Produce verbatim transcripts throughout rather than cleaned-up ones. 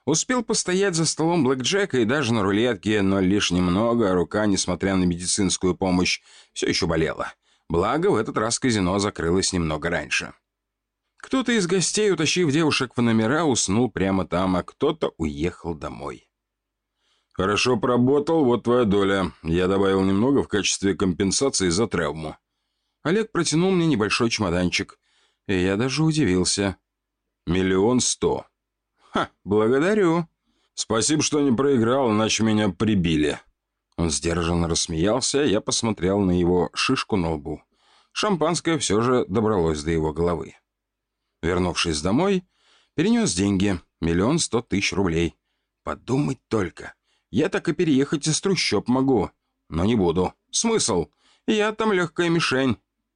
Успел постоять за столом блэкджека и даже на рулетке, но лишь немного, а рука, несмотря на медицинскую помощь, все еще болела. Благо, в этот раз казино закрылось немного раньше. Кто-то из гостей, утащив девушек в номера, уснул прямо там, а кто-то уехал домой. «Хорошо поработал, вот твоя доля. Я добавил немного в качестве компенсации за травму». Олег протянул мне небольшой чемоданчик, и я даже удивился. «Миллион сто». «Ха, благодарю». «Спасибо, что не проиграл, иначе меня прибили». Он сдержанно рассмеялся, я посмотрел на его шишку на лбу. Шампанское все же добралось до его головы. Вернувшись домой, перенес деньги, миллион сто тысяч рублей. Подумать только, я так и переехать из трущоб могу, но не буду. Смысл? Я там легкая мишень.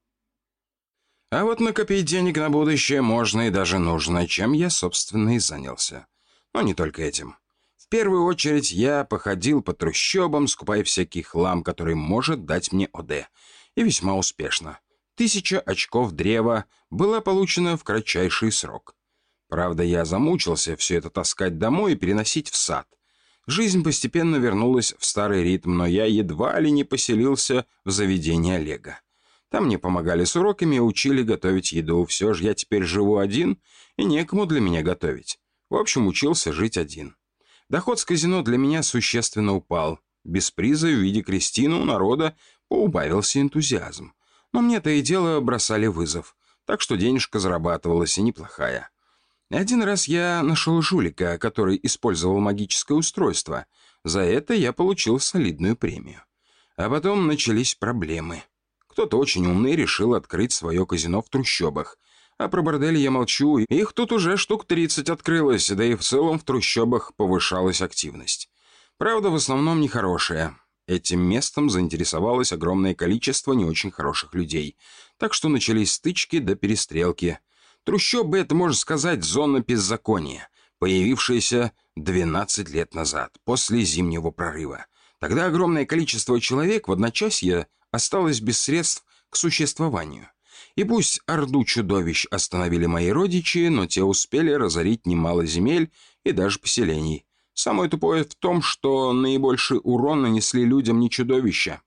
А вот накопить денег на будущее можно и даже нужно, чем я, собственно, и занялся. Но не только этим. В первую очередь я походил по трущобам, скупая всякий хлам, который может дать мне ОД. И весьма успешно. Тысяча очков древа была получена в кратчайший срок. Правда, я замучился все это таскать домой и переносить в сад. Жизнь постепенно вернулась в старый ритм, но я едва ли не поселился в заведении Олега. Там мне помогали с уроками и учили готовить еду. Все же я теперь живу один, и некому для меня готовить. В общем, учился жить один. Доход с казино для меня существенно упал. Без приза в виде Кристины у народа поубавился энтузиазм. Но мне то и дело бросали вызов, так что денежка зарабатывалась и неплохая. Один раз я нашел жулика, который использовал магическое устройство. За это я получил солидную премию. А потом начались проблемы. Кто-то очень умный решил открыть свое казино в трущобах. А про бордели я молчу, их тут уже штук тридцать открылось, да и в целом в трущобах повышалась активность. Правда, в основном нехорошая. Этим местом заинтересовалось огромное количество не очень хороших людей. Так что начались стычки до перестрелки. Трущобы — это, можно сказать, зона беззакония, появившаяся двенадцать лет назад, после зимнего прорыва. Тогда огромное количество человек в одночасье осталось без средств к существованию. И пусть орду чудовищ остановили мои родичи, но те успели разорить немало земель и даже поселений. Самое тупое в том, что наибольший урон нанесли людям не чудовища,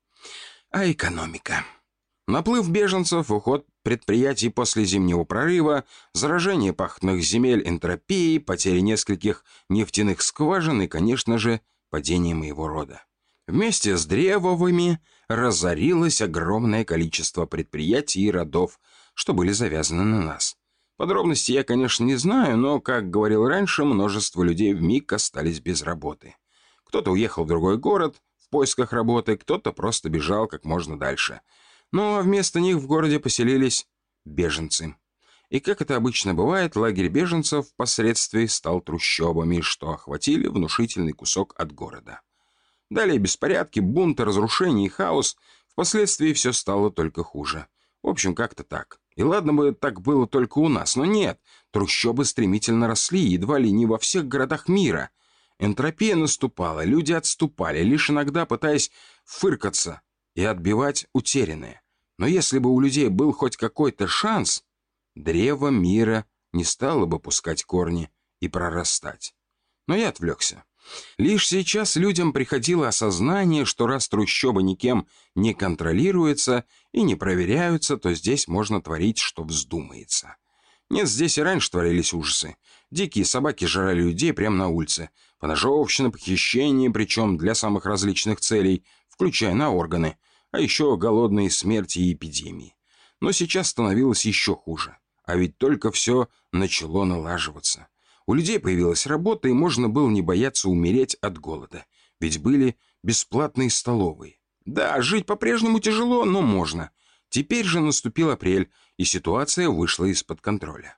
а экономика. Наплыв беженцев, уход предприятий после зимнего прорыва, заражение пахотных земель энтропией, потери нескольких нефтяных скважин и, конечно же, падение моего рода. Вместе с древовыми разорилось огромное количество предприятий и родов, что были завязаны на нас. Подробности я, конечно, не знаю, но, как говорил раньше, множество людей вмиг остались без работы. Кто-то уехал в другой город в поисках работы, кто-то просто бежал как можно дальше. Но вместо них в городе поселились беженцы. И, как это обычно бывает, лагерь беженцев впоследствии стал трущобами, что охватили внушительный кусок от города. Далее беспорядки, бунты, разрушения и хаос. Впоследствии все стало только хуже. В общем, как-то так. И ладно бы так было только у нас, но нет. Трущобы стремительно росли, едва ли не во всех городах мира. Энтропия наступала, люди отступали, лишь иногда пытаясь фыркаться и отбивать утерянное. Но если бы у людей был хоть какой-то шанс, древо мира не стало бы пускать корни и прорастать. Но я отвлекся. Лишь сейчас людям приходило осознание, что раз трущобы никем не контролируются и не проверяются, то здесь можно творить, что вздумается. Нет, здесь и раньше творились ужасы. Дикие собаки жрали людей прямо на улице. Поножовщина, похищение, причем для самых различных целей, включая на органы. А еще голодные смерти и эпидемии. Но сейчас становилось еще хуже. А ведь только все начало налаживаться. У людей появилась работа, и можно было не бояться умереть от голода. Ведь были бесплатные столовые. Да, жить по-прежнему тяжело, но можно. Теперь же наступил апрель, и ситуация вышла из-под контроля.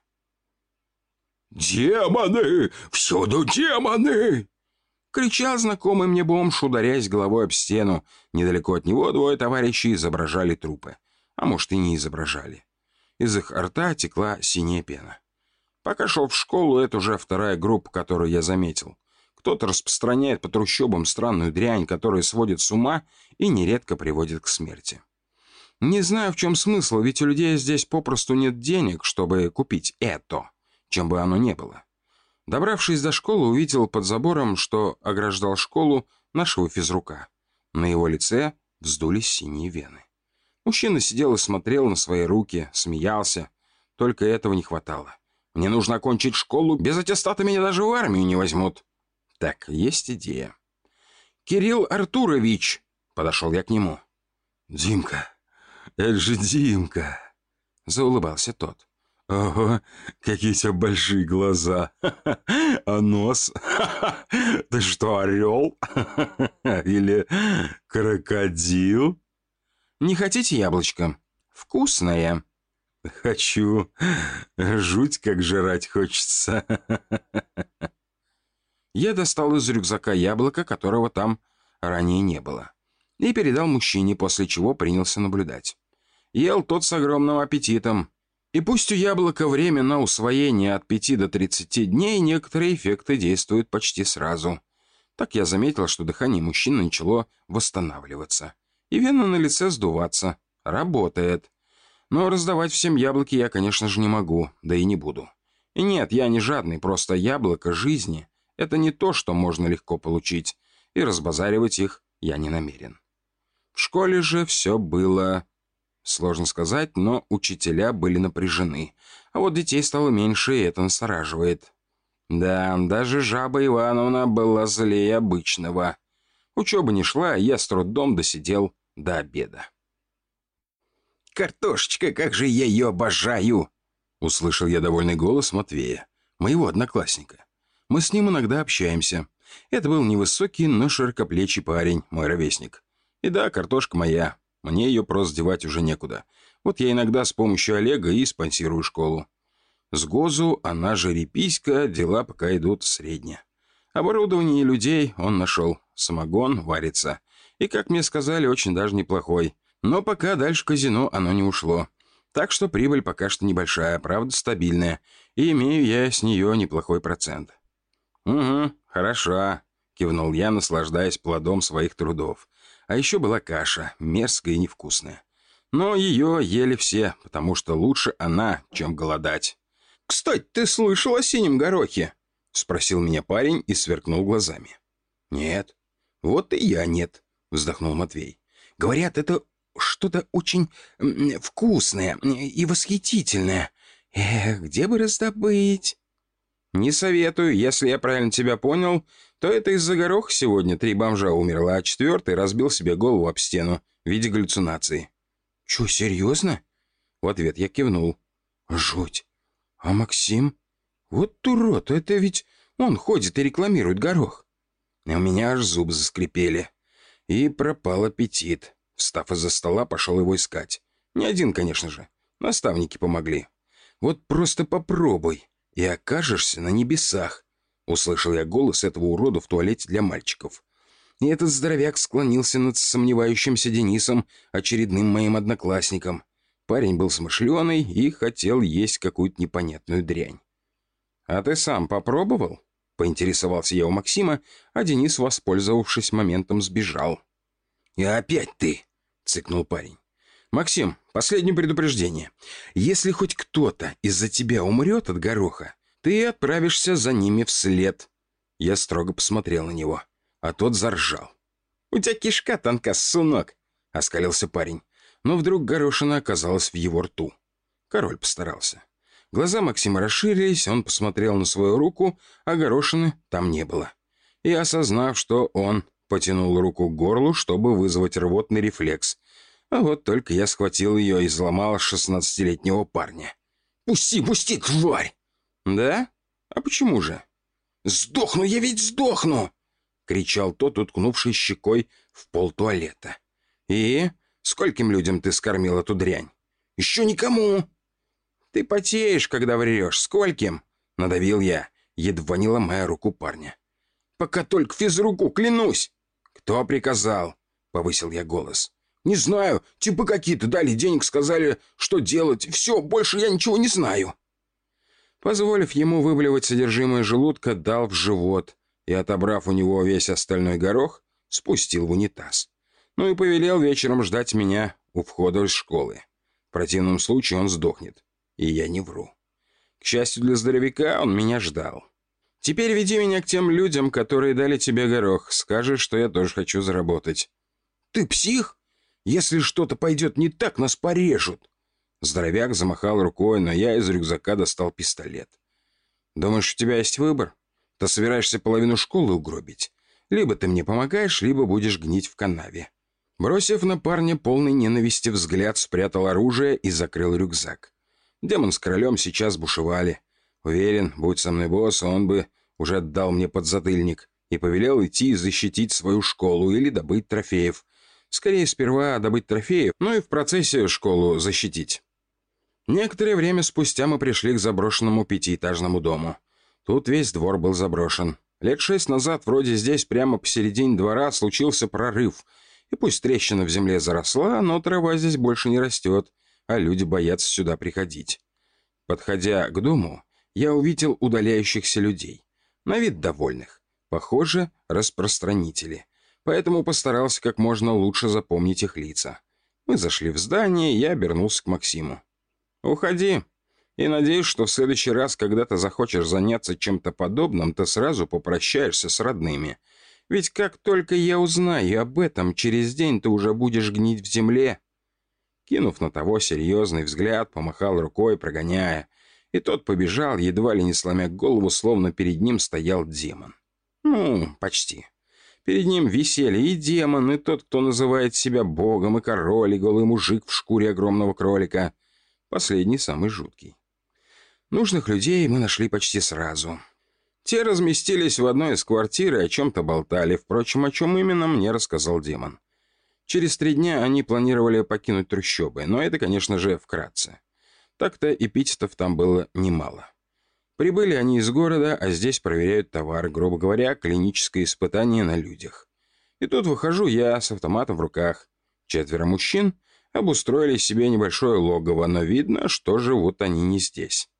«Демоны! Всюду демоны!» Кричал знакомый мне бомж, ударяясь головой об стену. Недалеко от него двое товарищей изображали трупы. А может, и не изображали. Из их рта текла синяя пена. Пока шел в школу, это уже вторая группа, которую я заметил. Кто-то распространяет по трущобам странную дрянь, которая сводит с ума и нередко приводит к смерти. Не знаю, в чем смысл, ведь у людей здесь попросту нет денег, чтобы купить это, чем бы оно ни было. Добравшись до школы, увидел под забором, что ограждал школу, нашего физрука. На его лице вздулись синие вены. Мужчина сидел и смотрел на свои руки, смеялся. Только этого не хватало. Мне нужно окончить школу, без аттестата меня даже в армию не возьмут. Так, есть идея. «Кирилл Артурович!» — подошел я к нему. «Димка, это же Димка!» — заулыбался тот. «Ого, какие у тебя большие глаза! А нос? Ты что, орел? Или крокодил?» «Не хотите яблочко? Вкусное!» «Хочу. Жуть, как жрать хочется!» Я достал из рюкзака яблоко, которого там ранее не было, и передал мужчине, после чего принялся наблюдать. Ел тот с огромным аппетитом. И пусть у яблока время на усвоение от пяти до тридцати дней, некоторые эффекты действуют почти сразу. Так я заметил, что дыхание мужчины начало восстанавливаться, и вены на лице сдуваться. Работает. Но раздавать всем яблоки я, конечно же, не могу, да и не буду. И нет, я не жадный, просто яблоко жизни — это не то, что можно легко получить, и разбазаривать их я не намерен. В школе же все было... Сложно сказать, но учителя были напряжены, а вот детей стало меньше, и это настораживает. Да, даже жаба Ивановна была злее обычного. Учеба не шла, и я с трудом досидел до обеда. «Картошечка, как же я ее обожаю!» Услышал я довольный голос Матвея, моего одноклассника. Мы с ним иногда общаемся. Это был невысокий, но широкоплечий парень, мой ровесник. И да, картошка моя. Мне ее просто девать уже некуда. Вот я иногда с помощью Олега и спонсирую школу. С ГОЗу, она же Реписька, дела пока идут средне. Оборудование и людей он нашел. Самогон варится. И, как мне сказали, очень даже неплохой. Но пока дальше казино оно не ушло. Так что прибыль пока что небольшая, правда стабильная. И имею я с нее неплохой процент. «Угу, хороша», — кивнул я, наслаждаясь плодом своих трудов. А еще была каша, мерзкая и невкусная. Но ее ели все, потому что лучше она, чем голодать. «Кстати, ты слышал о синем горохе?» — спросил меня парень и сверкнул глазами. «Нет». «Вот и я нет», — вздохнул Матвей. «Говорят, это что-то очень вкусное и восхитительное. Эх, где бы раздобыть?» «Не советую. Если я правильно тебя понял, то это из-за гороха сегодня три бомжа умерло, а четвертый разбил себе голову об стену в виде галлюцинации». «Чё, серьезно?» В ответ я кивнул. «Жуть. А Максим? Вот урод, это ведь он ходит и рекламирует горох». И у меня аж зубы заскрипели. И пропал аппетит. Встав из-за стола, пошел его искать. Не один, конечно же. Наставники помогли. «Вот просто попробуй, и окажешься на небесах», — услышал я голос этого урода в туалете для мальчиков. И этот здоровяк склонился над сомневающимся Денисом, очередным моим одноклассником. Парень был смышленый и хотел есть какую-то непонятную дрянь. «А ты сам попробовал?» — поинтересовался я у Максима, а Денис, воспользовавшись моментом, сбежал. «И опять ты!» — цыкнул парень. «Максим, последнее предупреждение. Если хоть кто-то из-за тебя умрет от гороха, ты отправишься за ними вслед». Я строго посмотрел на него, а тот заржал. «У тебя кишка тонка, сунок!» — оскалился парень. Но вдруг горошина оказалась в его рту. Король постарался. Глаза Максима расширились, он посмотрел на свою руку, а горошины там не было. И, осознав, что он потянул руку к горлу, чтобы вызвать рвотный рефлекс. А вот только я схватил ее и взломал шестнадцатилетнего парня. «Пусти, пусти, тварь!» «Да? А почему же?» «Сдохну, я ведь сдохну!» — кричал тот, уткнувший щекой в пол туалета. «И? Скольким людям ты скормил эту дрянь?» «Еще никому!» «Ты потеешь, когда врешь. Скольким?» — надавил я, едва не ломая руку парня. «Пока только физруку, клянусь!» «Кто приказал?» — повысил я голос. «Не знаю. Типа какие-то дали денег, сказали, что делать. Все, больше я ничего не знаю». Позволив ему выблевать содержимое желудка, дал в живот и, отобрав у него весь остальной горох, спустил в унитаз. Ну и повелел вечером ждать меня у входа из школы. В противном случае он сдохнет. И я не вру. К счастью для здоровяка, он меня ждал. Теперь веди меня к тем людям, которые дали тебе горох. Скажешь, что я тоже хочу заработать». «Ты псих? Если что-то пойдет не так, нас порежут». Здоровяк замахал рукой, но я из рюкзака достал пистолет. «Думаешь, у тебя есть выбор? Ты собираешься половину школы угробить? Либо ты мне помогаешь, либо будешь гнить в канаве». Бросив на парня полный ненависти взгляд, спрятал оружие и закрыл рюкзак. Демон с королем сейчас бушевали. Уверен, будь со мной босс, он бы уже отдал мне подзатыльник и повелел идти и защитить свою школу или добыть трофеев. Скорее, сперва добыть трофеев, ну и в процессе школу защитить. Некоторое время спустя мы пришли к заброшенному пятиэтажному дому. Тут весь двор был заброшен. Лет шесть назад вроде здесь прямо посередине двора случился прорыв. И пусть трещина в земле заросла, но трава здесь больше не растет, а люди боятся сюда приходить. Подходя к дому, я увидел удаляющихся людей. На вид довольных. Похоже, распространители. Поэтому постарался как можно лучше запомнить их лица. Мы зашли в здание, и я обернулся к Максиму. «Уходи. И надеюсь, что в следующий раз, когда ты захочешь заняться чем-то подобным, ты сразу попрощаешься с родными. Ведь как только я узнаю об этом, через день ты уже будешь гнить в земле». Кинув на того серьезный взгляд, помахал рукой, прогоняя. И тот побежал, едва ли не сломя голову, словно перед ним стоял демон. Ну, почти. Перед ним висели и демон, и тот, кто называет себя богом, и король, и голый мужик в шкуре огромного кролика. Последний самый жуткий. Нужных людей мы нашли почти сразу. Те разместились в одной из квартир и о чем-то болтали. Впрочем, о чем именно, мне рассказал демон. Через три дня они планировали покинуть трущобы, но это, конечно же, вкратце. Так-то эпитетов там было немало. Прибыли они из города, а здесь проверяют товар, грубо говоря, клиническое испытание на людях. И тут выхожу я с автоматом в руках. Четверо мужчин обустроили себе небольшое логово, но видно, что живут они не здесь.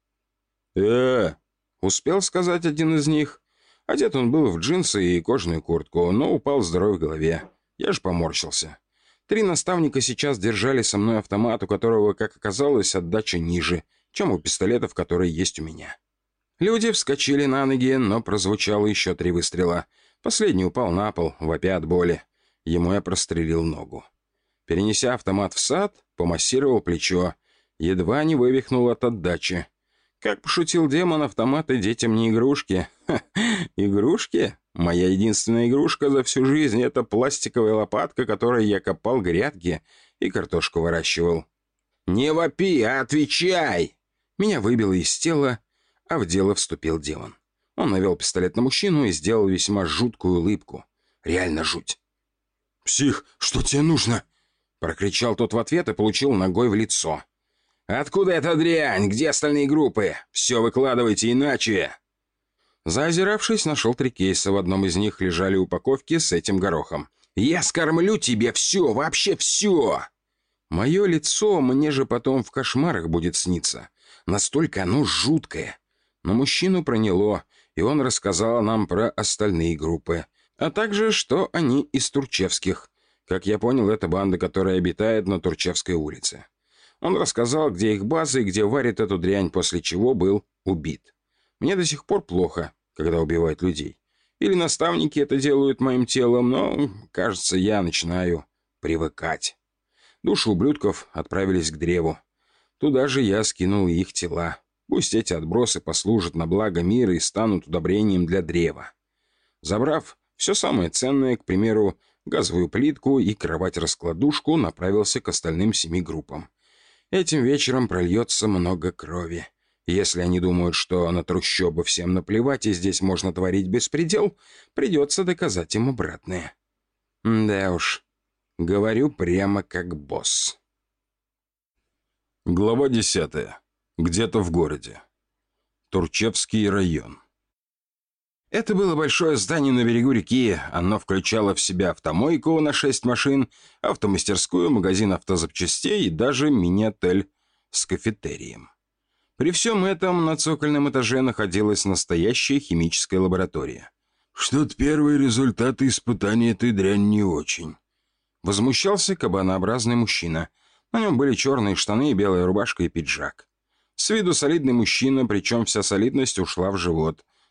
«Э-э!» успел сказать один из них. Одет он был в джинсы и кожаную куртку, но упал здоровый в голове. Я же поморщился. Три наставника сейчас держали со мной автомат, у которого, как оказалось, отдача ниже, чем у пистолетов, которые есть у меня. Люди вскочили на ноги, но прозвучало еще три выстрела. Последний упал на пол, вопя от боли. Ему я прострелил ногу. Перенеся автомат в сад, помассировал плечо. Едва не вывихнул от отдачи. Как пошутил демон, автоматы детям не игрушки. Ха, игрушки? Моя единственная игрушка за всю жизнь — это пластиковая лопатка, которой я копал грядки и картошку выращивал. «Не вопи, а отвечай!» Меня выбило из тела, а в дело вступил демон. Он навел пистолет на мужчину и сделал весьма жуткую улыбку. Реально жуть. «Псих, что тебе нужно?» Прокричал тот в ответ и получил ногой в лицо. «Откуда эта дрянь? Где остальные группы? Все выкладывайте, иначе...» Заозиравшись, нашел три кейса. В одном из них лежали упаковки с этим горохом. «Я скормлю тебе все, вообще все!» Мое лицо мне же потом в кошмарах будет сниться. Настолько оно жуткое. Но мужчину проняло, и он рассказал нам про остальные группы. А также, что они из Турчевских. Как я понял, это банда, которая обитает на Турчевской улице. Он рассказал, где их база и где варит эту дрянь, после чего был убит. Мне до сих пор плохо, когда убивают людей. Или наставники это делают моим телом, но, кажется, я начинаю привыкать. Души ублюдков отправились к древу. Туда же я скинул их тела. Пусть эти отбросы послужат на благо мира и станут удобрением для древа. Забрав все самое ценное, к примеру, газовую плитку и кровать-раскладушку, направился к остальным семи группам. Этим вечером прольется много крови. Если они думают, что на трущобы всем наплевать и здесь можно творить беспредел, придется доказать им обратное. Да уж, говорю прямо как босс. Глава десятая. Где-то в городе. Турчевский район. Это было большое здание на берегу реки. Оно включало в себя автомойку на шесть машин, автомастерскую, магазин автозапчастей и даже мини-отель с кафетерием. При всем этом на цокольном этаже находилась настоящая химическая лаборатория. «Что-то первые результаты испытаний этой дряни не очень», — возмущался кабанообразный мужчина. На нем были черные штаны, белая рубашка и пиджак. С виду солидный мужчина, причем вся солидность ушла в живот.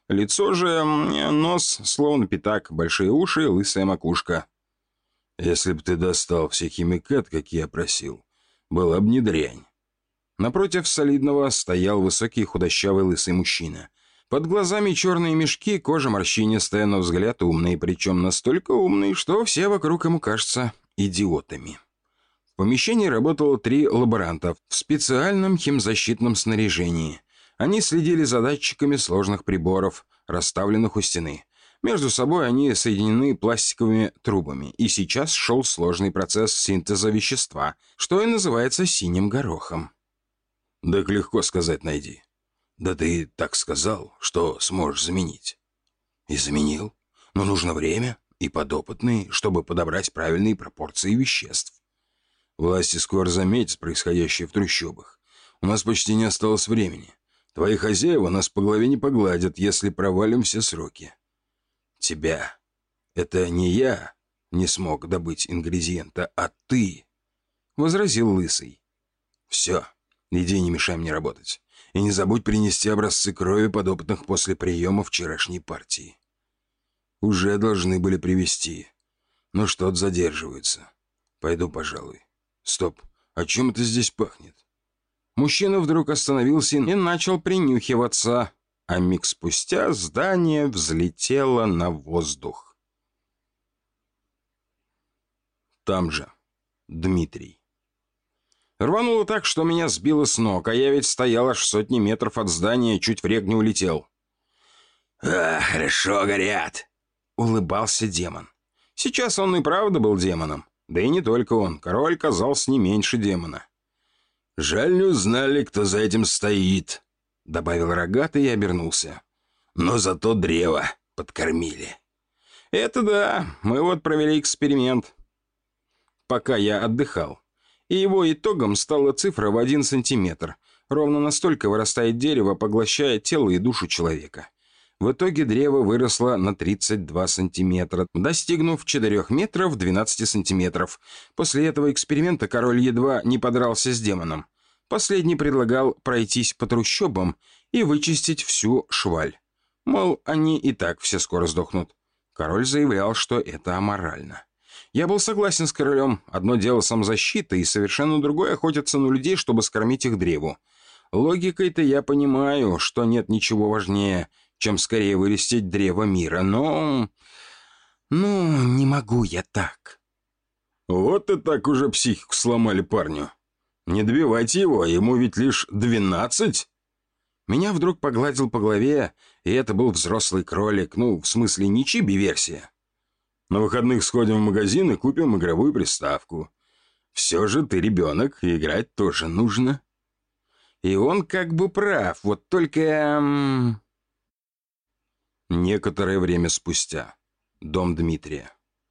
Лицо же, м, нос, словно пятак, большие уши, лысая макушка. Если б ты достал все химикат, как я просил, была б не дрянь. Напротив солидного стоял высокий худощавый лысый мужчина. Под глазами черные мешки, кожа морщинистая, но взгляд умный, причем настолько умный, что все вокруг ему кажутся идиотами. В помещении работало три лаборанта в специальном химзащитном снаряжении. Они следили за датчиками сложных приборов, расставленных у стены. Между собой они соединены пластиковыми трубами, и сейчас шел сложный процесс синтеза вещества, что и называется синим горохом. Так легко сказать найди. Да ты так сказал, что сможешь заменить. И заменил. Но нужно время и подопытный, чтобы подобрать правильные пропорции веществ. Власти скоро заметят происходящее в трущобах. У нас почти не осталось времени. Твои хозяева нас по голове не погладят, если провалим все сроки. Тебя. Это не я не смог добыть ингредиента, а ты, — возразил Лысый. Все. Иди, не мешай мне работать. И не забудь принести образцы крови подопытных после приема вчерашней партии. Уже должны были привезти. Но что-то задерживаются. Пойду, пожалуй. Стоп, о чем это здесь пахнет? Мужчина вдруг остановился и начал принюхиваться, а миг спустя здание взлетело на воздух. Там же Дмитрий. Рвануло так, что меня сбило с ног, а я ведь стоял аж в сотни метров от здания, чуть в рек не улетел. «А, хорошо горят», — улыбался демон. Сейчас он и правда был демоном. Да и не только он. Король казался не меньше демона. «Жаль, не узнали, кто за этим стоит», — добавил рогатый и обернулся. «Но зато древо подкормили». «Это да. Мы вот провели эксперимент, пока я отдыхал. И его итогом стала цифра в один сантиметр. Ровно настолько вырастает дерево, поглощая тело и душу человека. В итоге древо выросло на тридцать два сантиметра, достигнув четырёх метров двенадцати сантиметров. После этого эксперимента король едва не подрался с демоном. Последний предлагал пройтись по трущобам и вычистить всю шваль. Мол, они и так все скоро сдохнут. Король заявлял, что это аморально. Я был согласен с королем. Одно дело самозащита, и совершенно другое — охотиться на людей, чтобы скормить их древу. Логикой-то я понимаю, что нет ничего важнее, чем скорее вырастить древо мира, но... Ну, не могу я так. Вот и так уже психику сломали парню. Не добивайте его, ему ведь лишь двенадцать. Меня вдруг погладил по голове, и это был взрослый кролик, ну, в смысле, не чиби-версия. На выходных сходим в магазин и купим игровую приставку. Все же ты ребенок, и играть тоже нужно. И он как бы прав, вот только... Эм... Некоторое время спустя. Дом Дмитрия.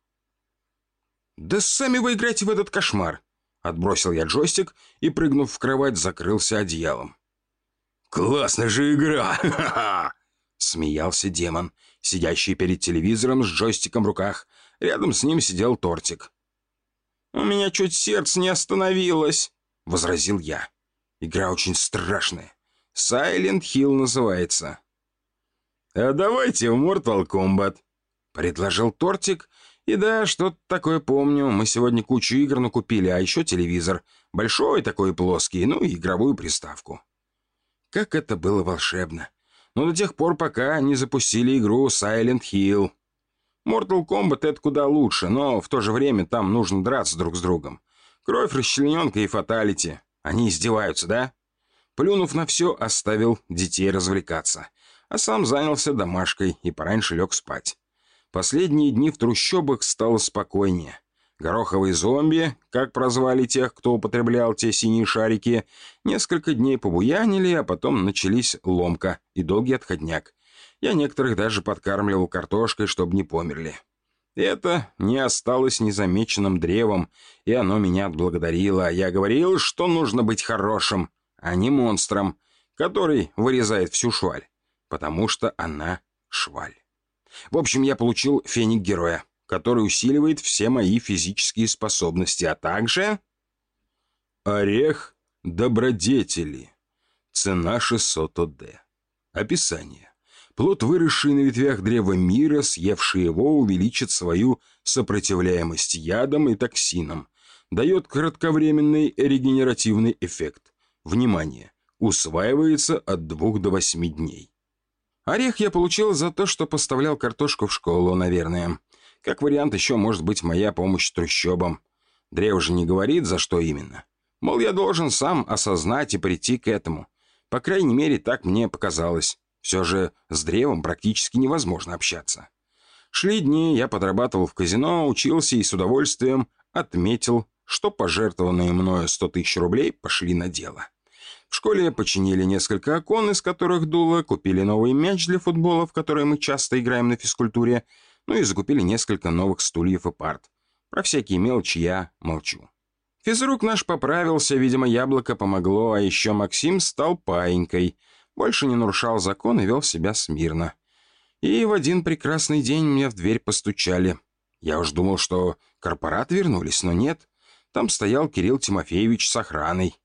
«Да сами вы играете в этот кошмар!» Отбросил я джойстик и, прыгнув в кровать, закрылся одеялом. «Классная же игра! Ха-ха!» Смеялся демон, сидящий перед телевизором с джойстиком в руках. Рядом с ним сидел тортик. «У меня чуть сердце не остановилось», — возразил я. «Игра очень страшная. Silent Hill называется». «А давайте в Mortal Kombat», — предложил тортик. И да, что-то такое помню. Мы сегодня кучу игр накупили, а еще телевизор. Большой такой плоский, ну и игровую приставку. Как это было волшебно. Но до тех пор, пока не запустили игру Silent Hill. Mortal Kombat — это куда лучше, но в то же время там нужно драться друг с другом. Кровь, расчлененка и фаталити. Они издеваются, да? Плюнув на все, оставил детей развлекаться. А сам занялся домашкой и пораньше лег спать. Последние дни в трущобах стало спокойнее. Гороховые зомби, как прозвали тех, кто употреблял те синие шарики, несколько дней побуянили, а потом начались ломка и долгий отходняк. Я некоторых даже подкармливал картошкой, чтобы не померли. Это не осталось незамеченным древом, и оно меня отблагодарило. Я говорил, что нужно быть хорошим, а не монстром, который вырезает всю шваль, потому что она шваль. В общем, я получил феник героя, который усиливает все мои физические способности, а также... Орех добродетели. Цена шестьсот ОД. Описание. Плод, выросший на ветвях древа мира, съевший его, увеличит свою сопротивляемость ядам и токсинам. Дает кратковременный регенеративный эффект. Внимание! Усваивается от двух до восьми дней. Орех я получил за то, что поставлял картошку в школу, наверное. Как вариант, еще может быть моя помощь трущобам. Древо же не говорит, за что именно. Мол, я должен сам осознать и прийти к этому. По крайней мере, так мне показалось. Все же с древом практически невозможно общаться. Шли дни, я подрабатывал в казино, учился и с удовольствием отметил, что пожертвованные мною сто тысяч рублей пошли на дело. В школе починили несколько окон, из которых дуло, купили новый мяч для футбола, в который мы часто играем на физкультуре, ну и закупили несколько новых стульев и парт. Про всякие мелочи я молчу. Физрук наш поправился, видимо, яблоко помогло, а еще Максим стал паинькой. Больше не нарушал закон и вел себя смирно. И в один прекрасный день мне в дверь постучали. Я уж думал, что корпораты вернулись, но нет. Там стоял Кирилл Тимофеевич с охраной.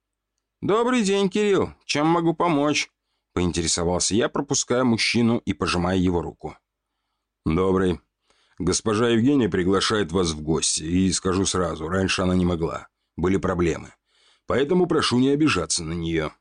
«Добрый день, Кирилл. Чем могу помочь?» — поинтересовался я, пропуская мужчину и пожимая его руку. «Добрый. Госпожа Евгения приглашает вас в гости, и скажу сразу, раньше она не могла. Были проблемы. Поэтому прошу не обижаться на нее».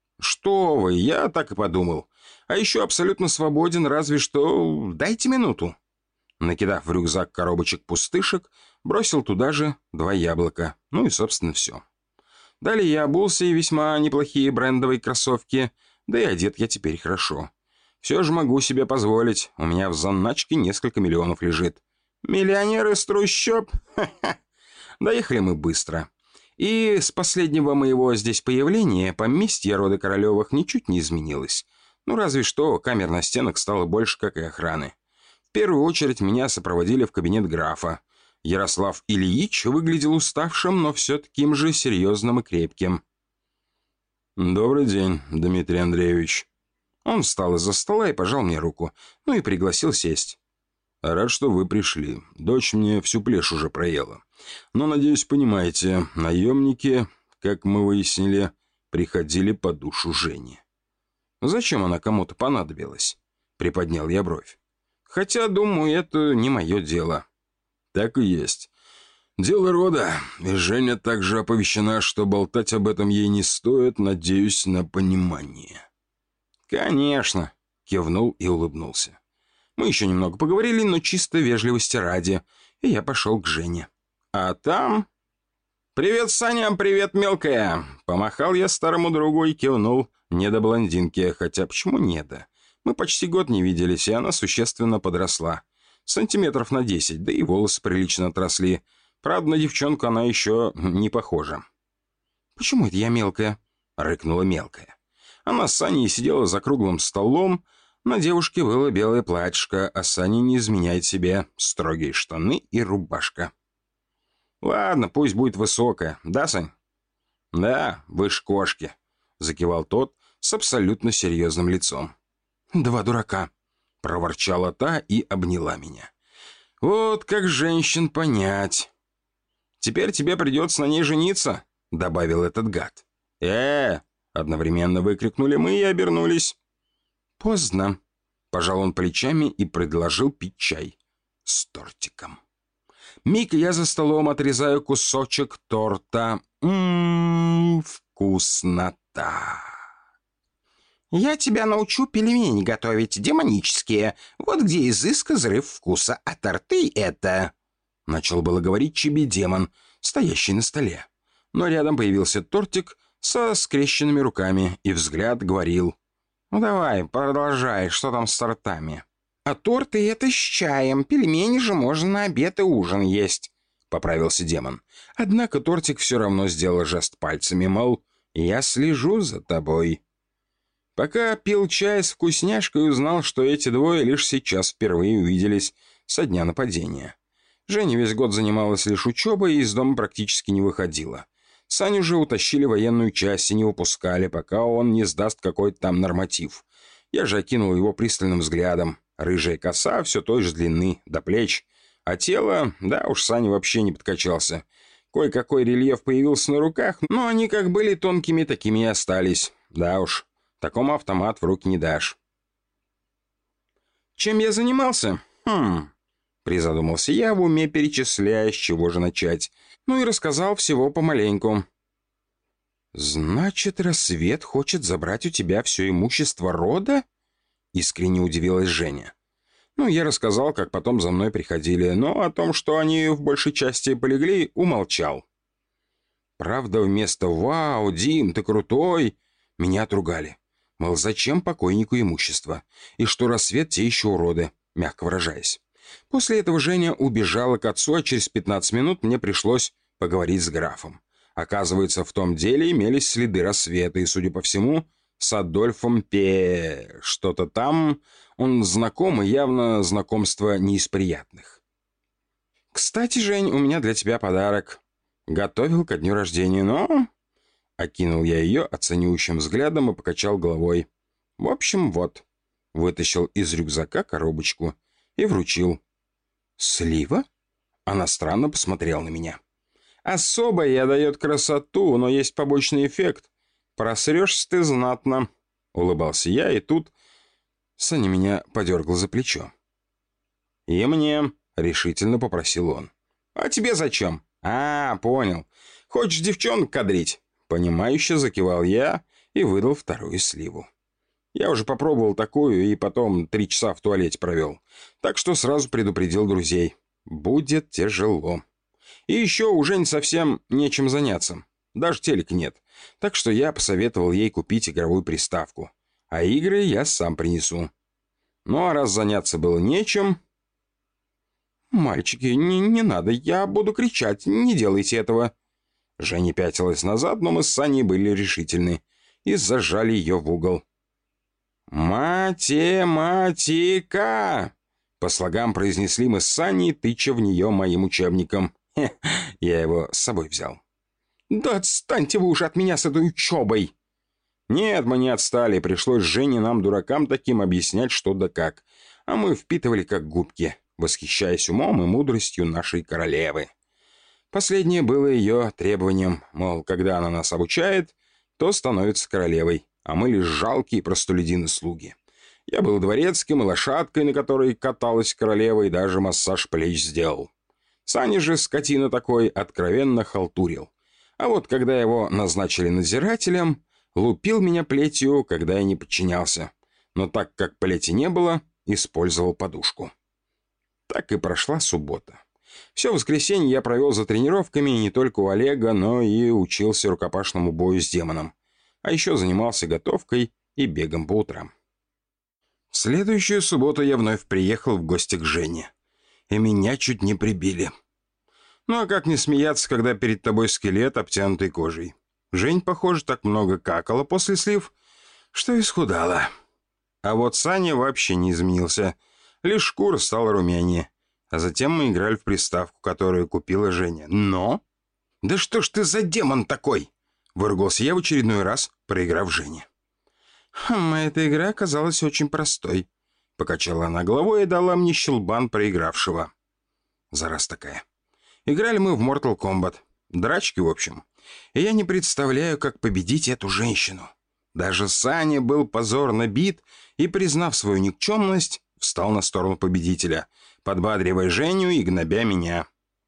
«Что вы, я так и подумал. А еще абсолютно свободен, разве что... Дайте минуту». Накидав в рюкзак коробочек пустышек, бросил туда же два яблока. Ну и, собственно, все. Далее я обулся и весьма неплохие брендовые кроссовки, да и одет я теперь хорошо. Все же могу себе позволить, у меня в заначке несколько миллионов лежит. Миллионер из трущоб? Ха-ха. Доехали мы быстро. И с последнего моего здесь появления поместье рода Королевых ничуть не изменилось. Ну, разве что камер на стенах стало больше, как и охраны. В первую очередь меня сопроводили в кабинет графа. Ярослав Ильич выглядел уставшим, но все таким же серьезным и крепким. «Добрый день, Дмитрий Андреевич». Он встал из-за стола и пожал мне руку, ну и пригласил сесть. «Рад, что вы пришли. Дочь мне всю плешь уже проела. Но, надеюсь, понимаете, наемники, как мы выяснили, приходили по душу Жени». «Зачем она кому-то понадобилась?» — приподнял я бровь. «Хотя, думаю, это не мое дело». «Так и есть. Дело рода. И Женя также оповещена, что болтать об этом ей не стоит, надеюсь на понимание». «Конечно», — кивнул и улыбнулся. Мы еще немного поговорили, но чисто вежливости ради, и я пошел к Жене. А там... «Привет, Саня, привет, мелкая!» Помахал я старому другу и кивнул не до блондинки, хотя почему не до? Мы почти год не виделись, и она существенно подросла. Сантиметров на десять, да и волосы прилично отросли. Правда, на девчонку она еще не похожа. «Почему это я мелкая?» — рыкнула мелкая. Она с Саней сидела за круглым столом. На девушке было белое платьишко, а Саня не изменяет себе. Строгие штаны и рубашка. «Ладно, пусть будет высокая. Да, Сань?» «Да, выше кошки», — закивал тот с абсолютно серьезным лицом. «Два дурака», — проворчала та и обняла меня. «Вот как женщин понять». «Теперь тебе придется на ней жениться», — добавил этот гад. «Э-э!» — одновременно выкрикнули мы и обернулись. «Поздно», — пожал он плечами и предложил пить чай с тортиком. Миг я за столом отрезаю кусочек торта. Ммм, вкуснота. «Я тебя научу пельмени готовить, демонические. Вот где изыск, взрыв вкуса, а торты это...» Начал было говорить чиби-демон, стоящий на столе. Но рядом появился тортик со скрещенными руками, и взгляд говорил: «Ну давай, продолжай, что там с тортами?» «А торты это с чаем, пельмени же можно на обед и ужин есть», — поправился демон. Однако тортик все равно сделал жест пальцами, мол, «я слежу за тобой». Пока пил чай с вкусняшкой, узнал, что эти двое лишь сейчас впервые увиделись со дня нападения. Женя весь год занималась лишь учебой и из дома практически не выходила. Саню же утащили в военную часть и не выпускали, пока он не сдаст какой-то там норматив. Я же окинул его пристальным взглядом. Рыжая коса все той же длины, до плеч. А тело, да уж, Саня вообще не подкачался. Кое-какой рельеф появился на руках, но они как были тонкими, такими и остались. Да уж, такому автомат в руки не дашь. Чем я занимался? Хм... Призадумался я в уме, перечисляя, с чего же начать. Ну и рассказал всего помаленьку. «Значит, Рассвет хочет забрать у тебя все имущество рода?» Искренне удивилась Женя. Ну, я рассказал, как потом за мной приходили, но о том, что они в большей части полегли, умолчал. Правда, вместо «Вау, Дим, ты крутой!» меня отругали. Мол, зачем покойнику имущество? И что Рассвет те еще уроды, мягко выражаясь. После этого Женя убежала к отцу, а через пятнадцать минут мне пришлось поговорить с графом. Оказывается, в том деле имелись следы Рассвета, и, судя по всему, с Адольфом Пе... что-то там. Он знаком, и явно знакомство не из приятных. «Кстати, Жень, у меня для тебя подарок. Готовил ко дню рождения, но...» Окинул я ее оценивающим взглядом и покачал головой. «В общем, вот». Вытащил из рюкзака коробочку и вручил. «Слива?» Она странно посмотрела на меня. «Особая дает красоту, но есть побочный эффект. Просрешься ты знатно», — улыбался я, и тут Саня меня подергал за плечо. «И мне», — решительно попросил он. «А тебе зачем?» «А, понял. Хочешь девчонок кадрить?» Понимающе закивал я и выдал вторую сливу. Я уже попробовал такую и потом три часа в туалете провел. Так что сразу предупредил друзей. Будет тяжело. И еще у Жени совсем нечем заняться. Даже телека нет. Так что я посоветовал ей купить игровую приставку. А игры я сам принесу. Ну а раз заняться было нечем... «Мальчики, не, не надо, я буду кричать, не делайте этого». Женя пятилась назад, но мы с Саней были решительны и зажали ее в угол. «Математика!» По слогам произнесли мы с Саней, тыча в нее моим учебником. Хе, я его с собой взял. «Да отстаньте вы уже от меня с этой учебой!» Нет, мы не отстали, пришлось Жене нам, дуракам таким, объяснять что да как. А мы впитывали как губки, восхищаясь умом и мудростью нашей королевы. Последнее было ее требованием, мол, когда она нас обучает, то становится королевой, а мы лишь жалкие простолюдины-слуги. Я был дворецким и лошадкой, на которой каталась королева, и даже массаж плеч сделал. Саня же, скотина такой, откровенно халтурил. А вот когда его назначили надзирателем, лупил меня плетью, когда я не подчинялся. Но так как плети не было, использовал подушку. Так и прошла суббота. Все воскресенье я провел за тренировками не только у Олега, но и учился рукопашному бою с демоном. А еще занимался готовкой и бегом по утрам. В следующую субботу я вновь приехал в гости к Жене. И меня чуть не прибили. Ну а как не смеяться, когда перед тобой скелет, обтянутый кожей? Жень, похоже, так много какала после слив, что исхудала. А вот Саня вообще не изменился. Лишь шкура стала румянее. А затем мы играли в приставку, которую купила Женя. Но... «Да что ж ты за демон такой?» Выругался я в очередной раз, проиграв Жене. «Хм, эта игра оказалась очень простой». Покачала она головой и дала мне щелбан проигравшего. Зараз такая. Играли мы в Mortal Kombat. Драчки, в общем. И я не представляю, как победить эту женщину. Даже Саня был позорно бит и, признав свою никчемность, встал на сторону победителя, подбадривая Женю и гнобя меня.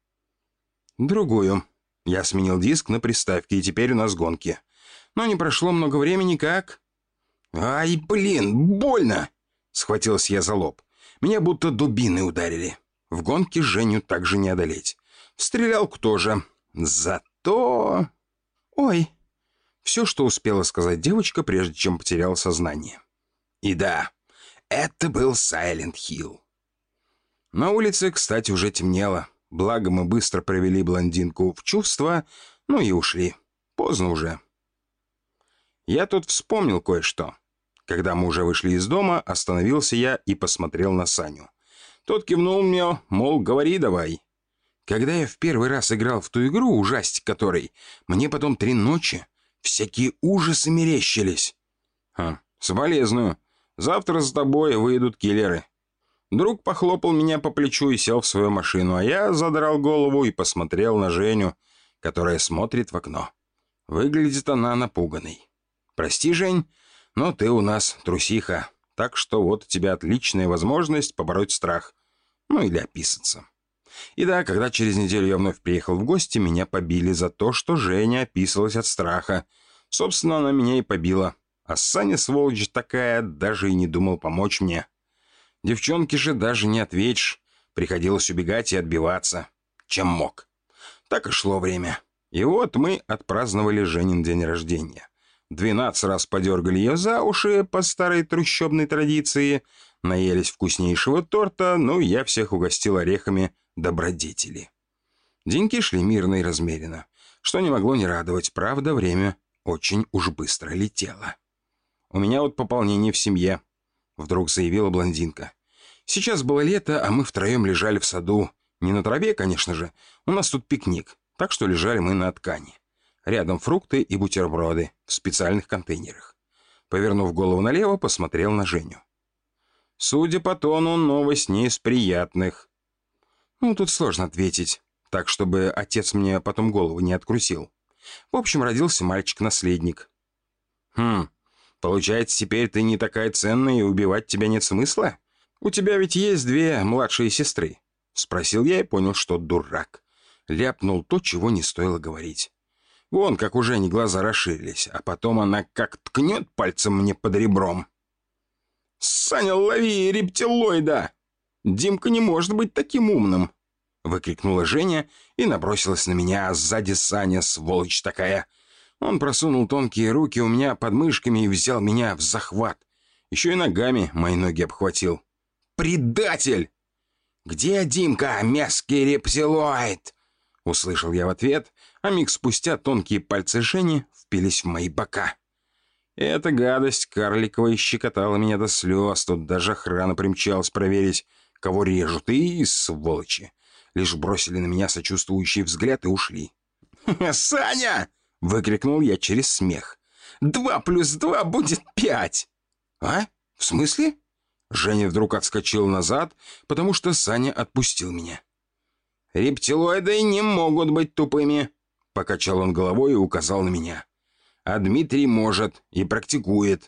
Другую. Я сменил диск на приставке, и теперь у нас гонки. Но не прошло много времени, как... «Ай, блин, больно!» Схватился я за лоб. Меня будто дубины ударили. В гонке Женю также не одолеть. В стрелялку тоже. Зато... Ой... Все, что успела сказать девочка, прежде чем потеряла сознание. И да, это был Silent Hill. На улице, кстати, уже темнело. Благо мы быстро провели блондинку в чувство, ну и ушли. Поздно уже. Я тут вспомнил кое-что. Когда мы уже вышли из дома, остановился я и посмотрел на Саню. Тот кивнул мне, мол, говори давай. Когда я в первый раз играл в ту игру, ужастик которой, мне потом три ночи всякие ужасы мерещились. Ха, соболезную. Завтра с тобой выйдут киллеры. Друг похлопал меня по плечу и сел в свою машину, а я задрал голову и посмотрел на Женю, которая смотрит в окно. Выглядит она напуганной. «Прости, Жень, но ты у нас трусиха. Так что вот у тебя отличная возможность побороть страх. Ну или описаться. И да, когда через неделю я вновь приехал в гости, меня побили за то, что Женя описалась от страха. Собственно, она меня и побила. А Саня, сволочь такая, даже и не думал помочь мне. Девчонке же даже не ответишь. Приходилось убегать и отбиваться. Чем мог. Так и шло время. И вот мы отпраздновали Женин день рождения. Двенадцать раз подергали ее за уши по старой трущобной традиции, наелись вкуснейшего торта, ну и я всех угостил орехами добродетели. Деньки шли мирно и размеренно, что не могло не радовать, правда, время очень уж быстро летело. «У меня вот пополнение в семье», — вдруг заявила блондинка. «Сейчас было лето, а мы втроем лежали в саду. Не на траве, конечно же, у нас тут пикник, так что лежали мы на ткани. Рядом фрукты и бутерброды в специальных контейнерах». Повернув голову налево, посмотрел на Женю. Судя по тону, новость не из приятных. Ну, тут сложно ответить, так, чтобы отец мне потом голову не открутил. В общем, родился мальчик-наследник. Хм, получается, теперь ты не такая ценная, и убивать тебя нет смысла? У тебя ведь есть две младшие сестры. Спросил я и понял, что дурак. Ляпнул то, чего не стоило говорить. Вон, как у Жени глаза расширились, а потом она как ткнет пальцем мне под ребром. «Саня, лови рептилоида! Димка не может быть таким умным!» Выкрикнула Женя и набросилась на меня, а сзади Саня, сволочь такая. Он просунул тонкие руки у меня под мышками и взял меня в захват. Еще и ногами мои ноги обхватил. «Предатель! Где Димка, мерзкий рептилоид?» Услышал я в ответ, а миг спустя тонкие пальцы Жени впились в мои бока. Эта гадость карликовая щекотала меня до слез. Тут даже охрана примчалась проверить, кого режут, и, сволочи, лишь бросили на меня сочувствующий взгляд и ушли. «Саня!» — выкрикнул я через смех. «Два плюс два будет пять!» «А? В смысле?» Женя вдруг отскочил назад, потому что Саня отпустил меня. «Рептилоиды не могут быть тупыми!» — покачал он головой и указал на меня. «А Дмитрий может и практикует.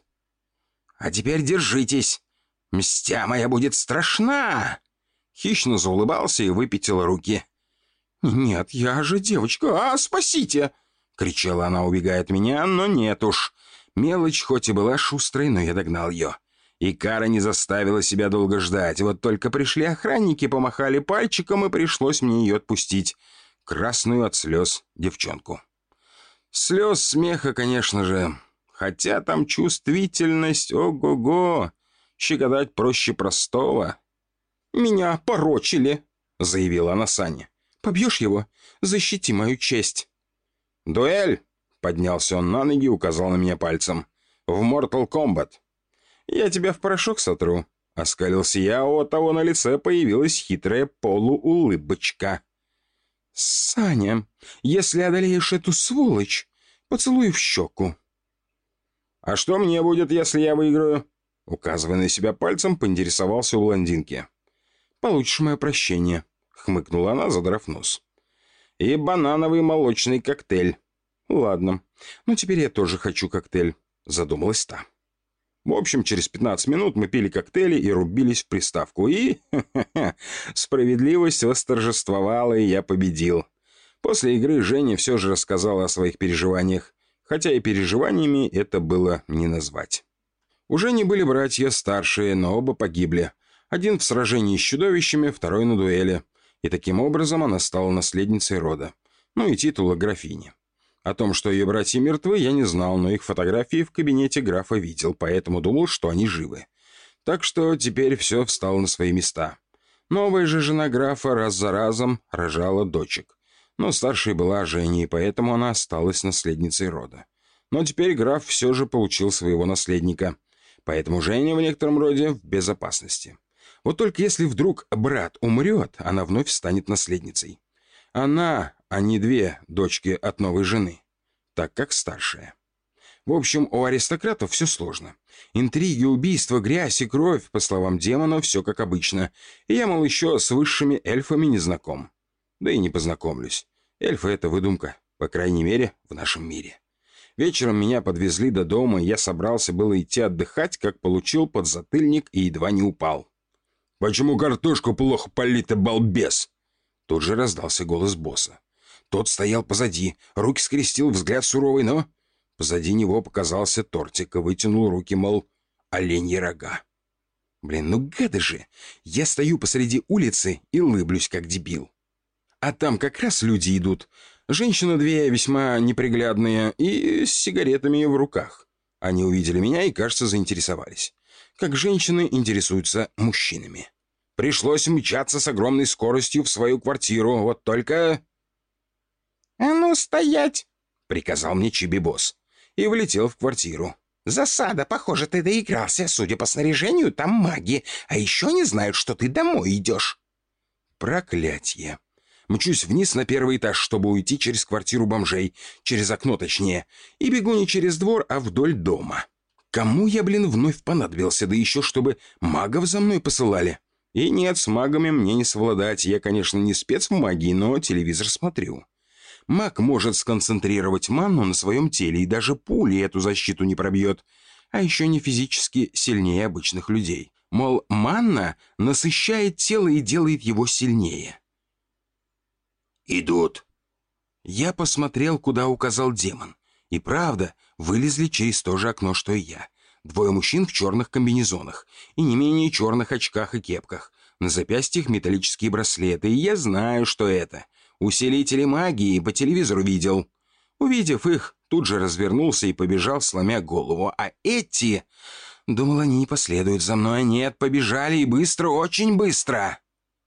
А теперь держитесь. Мстя моя будет страшна!» Хищно заулыбался и выпятил руки. «Нет, я же девочка, а, спасите!» — кричала она, убегая от меня, но нет уж. Мелочь хоть и была шустрой, но я догнал ее. И кара не заставила себя долго ждать. Вот только пришли охранники, помахали пальчиком, и пришлось мне ее отпустить. Красную от слез девчонку. Слез, смеха, конечно же. Хотя там чувствительность, ого-го. Щекотать проще простого. «Меня порочили», — заявила она Сане. «Побьешь его? Защити мою честь». «Дуэль!» — поднялся он на ноги и указал на меня пальцем. «В Mortal Kombat». «Я тебя в порошок сотру», — оскалился я, а у того на лице появилась хитрая полуулыбочка. «Саня, если одолеешь эту сволочь, поцелуй в щеку». «А что мне будет, если я выиграю?» Указывая на себя пальцем, поинтересовался у блондинки. «Получишь мое прощение», — хмыкнула она, задрав нос. «И банановый молочный коктейль». «Ладно, но теперь я тоже хочу коктейль», — задумалась та. В общем, через пятнадцать минут мы пили коктейли и рубились в приставку. И справедливость восторжествовала, и я победил. После игры Женя все же рассказала о своих переживаниях, хотя и переживаниями это было не назвать. У Жени были братья старшие, но оба погибли. Один в сражении с чудовищами, второй на дуэли. И таким образом она стала наследницей рода. Ну и титула графини. О том, что ее братья мертвы, я не знал, но их фотографии в кабинете графа видел, поэтому думал, что они живы. Так что теперь все встало на свои места. Новая же жена графа раз за разом рожала дочек. Но старшей была Женя, и поэтому она осталась наследницей рода. Но теперь граф все же получил своего наследника. Поэтому Женя в некотором роде в безопасности. Вот только если вдруг брат умрет, она вновь станет наследницей. Она, а не две дочки от новой жены, так как старшая. В общем, у аристократов все сложно. Интриги, убийства, грязь и кровь, по словам демона, все как обычно. И я, мол, еще с высшими эльфами не знаком. Да и не познакомлюсь. Эльфы — это выдумка, по крайней мере, в нашем мире. Вечером меня подвезли до дома, и я собрался было идти отдыхать, как получил подзатыльник и едва не упал. «Почему картошку плохо полита, балбес?» Тут же раздался голос босса. Тот стоял позади, руки скрестил, взгляд суровый, но... Позади него показался тортик и вытянул руки, мол, оленьи рога. Блин, ну гады же! Я стою посреди улицы и лыблюсь, как дебил. А там как раз люди идут. Женщины две весьма неприглядные и с сигаретами в руках. Они увидели меня и, кажется, заинтересовались. Как женщины интересуются мужчинами. Пришлось мчаться с огромной скоростью в свою квартиру, вот только... «А ну, стоять!» — приказал мне Чиби-босс. И влетел в квартиру. «Засада, похоже, ты доигрался. Судя по снаряжению, там маги. А еще не знают, что ты домой идешь». Проклятье. Мчусь вниз на первый этаж, чтобы уйти через квартиру бомжей. Через окно, точнее. И бегу не через двор, а вдоль дома. Кому я, блин, вновь понадобился? Да еще чтобы магов за мной посылали. И нет, с магами мне не совладать. Я, конечно, не спец в магии, но телевизор смотрю. Маг может сконцентрировать манну на своем теле, и даже пули эту защиту не пробьет. А еще не физически сильнее обычных людей. Мол, манна насыщает тело и делает его сильнее. «Идут». Я посмотрел, куда указал демон. И правда, вылезли через то же окно, что и я. Двое мужчин в черных комбинезонах и не менее черных очках и кепках. На запястьях металлические браслеты, и я знаю, что это. Усилители магии по телевизору видел. Увидев их, тут же развернулся и побежал, сломя голову. А эти... Думал, они не последуют за мной. Нет, побежали и быстро, очень быстро.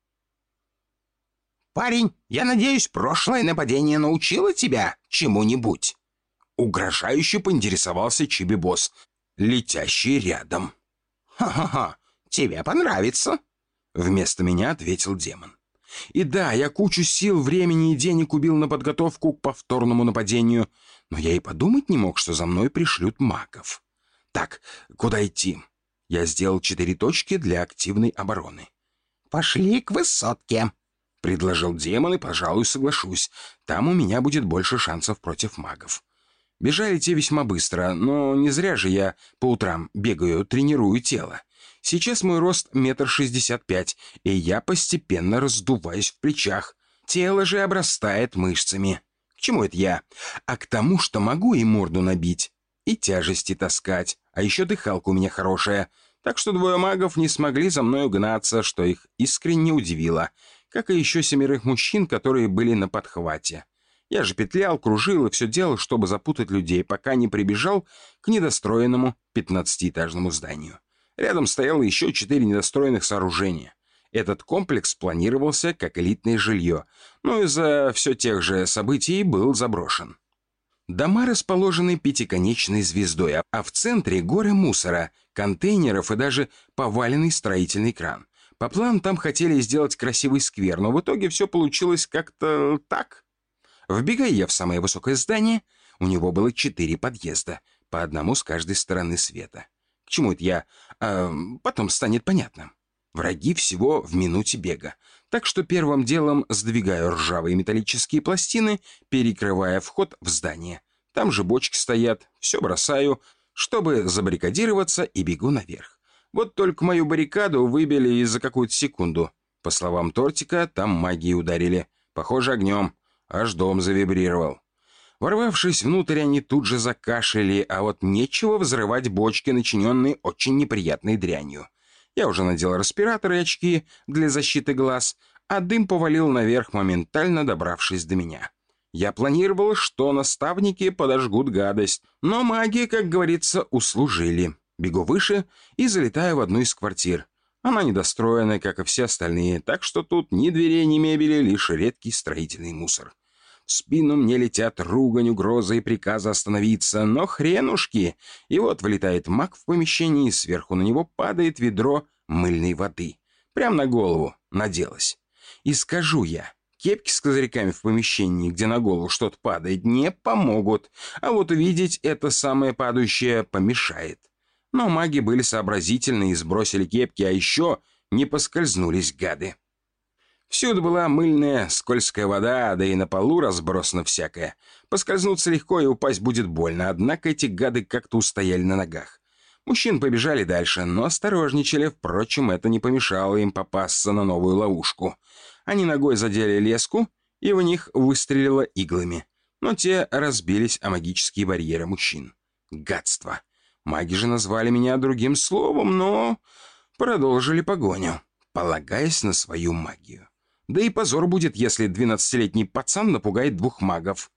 «Парень, я надеюсь, прошлое нападение научило тебя чему-нибудь?» Угрожающе поинтересовался Чиби-босс, летящий рядом. «Ха-ха-ха, тебе понравится!» Вместо меня ответил демон. И да, я кучу сил, времени и денег убил на подготовку к повторному нападению, но я и подумать не мог, что за мной пришлют магов. Так, куда идти? Я сделал четыре точки для активной обороны. «Пошли к высотке», — предложил демон, и, пожалуй, соглашусь. Там у меня будет больше шансов против магов. Бежали те весьма быстро, но не зря же я по утрам бегаю, тренирую тело. Сейчас мой рост метр шестьдесят пять, и я постепенно раздуваюсь в плечах. Тело же обрастает мышцами. К чему это я? А к тому, что могу и морду набить, и тяжести таскать, а еще дыхалка у меня хорошая. Так что двое магов не смогли за мной угнаться, что их искренне удивило, как и еще семерых мужчин, которые были на подхвате. Я же петлял, кружил и все делал, чтобы запутать людей, пока не прибежал к недостроенному пятнадцатиэтажному зданию. Рядом стояло еще четыре недостроенных сооружения. Этот комплекс планировался как элитное жилье, но из-за все тех же событий был заброшен. Дома расположены пятиконечной звездой, а в центре горы мусора, контейнеров и даже поваленный строительный кран. По плану там хотели сделать красивый сквер, но в итоге все получилось как-то так. Вбегая я в самое высокое здание, у него было четыре подъезда, по одному с каждой стороны света. К чему это я? А, потом станет понятно. Враги всего в минуте бега, так что первым делом сдвигаю ржавые металлические пластины, перекрывая вход в здание. Там же бочки стоят, все бросаю, чтобы забаррикадироваться, и бегу наверх. Вот только мою баррикаду выбили и за какую-то секунду. По словам Тортика, там магией ударили. Похоже, огнем. Аж дом завибрировал. Ворвавшись внутрь, они тут же закашляли, а вот нечего взрывать бочки, начиненные очень неприятной дрянью. Я уже надел респираторы и очки для защиты глаз, а дым повалил наверх, моментально добравшись до меня. Я планировал, что наставники подожгут гадость, но маги, как говорится, услужили. Бегу выше и залетаю в одну из квартир. Она недостроенная, как и все остальные, так что тут ни дверей, ни мебели, лишь редкий строительный мусор. В спину мне летят ругань, угрозы и приказы остановиться, но хренушки. И вот вылетает маг в помещении, и сверху на него падает ведро мыльной воды. Прям на голову наделось. И скажу я, кепки с козырьками в помещении, где на голову что-то падает, не помогут, а вот увидеть это самое падающее помешает. Но маги были сообразительны и сбросили кепки, а еще не поскользнулись гады. Всюду была мыльная, скользкая вода, да и на полу разбросано всякое. Поскользнуться легко и упасть будет больно, однако эти гады как-то устояли на ногах. Мужчин побежали дальше, но осторожничали, впрочем, это не помешало им попасться на новую ловушку. Они ногой задели леску, и в них выстрелило иглами. Но те разбились о магические барьеры мужчин. Гадство! Маги же назвали меня другим словом, но продолжили погоню, полагаясь на свою магию. Да и позор будет, если двенадцатилетний пацан напугает двух магов.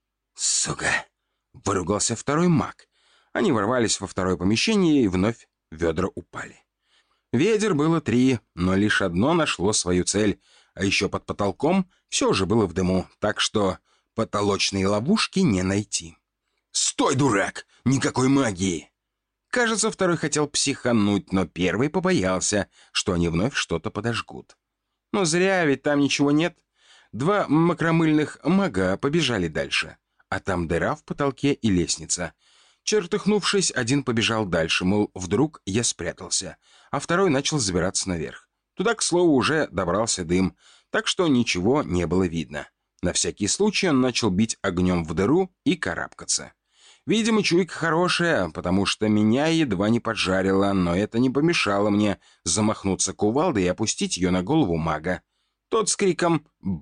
«Сука!» — выругался второй маг. Они ворвались во второе помещение, и вновь ведра упали. Ведер было три, но лишь одно нашло свою цель, а еще под потолком все же было в дыму, так что потолочные ловушки не найти. «Стой, дурак! Никакой магии!» Кажется, второй хотел психануть, но первый побоялся, что они вновь что-то подожгут. Но зря, ведь там ничего нет. Два макромыльных мага побежали дальше, а там дыра в потолке и лестница. Чертыхнувшись, один побежал дальше, мол, вдруг я спрятался, а второй начал забираться наверх. Туда, к слову, уже добрался дым, так что ничего не было видно. На всякий случай он начал бить огнем в дыру и карабкаться. Видимо, чуйка хорошая, потому что меня едва не поджарило, но это не помешало мне замахнуться кувалдой и опустить ее на голову мага. Тот с криком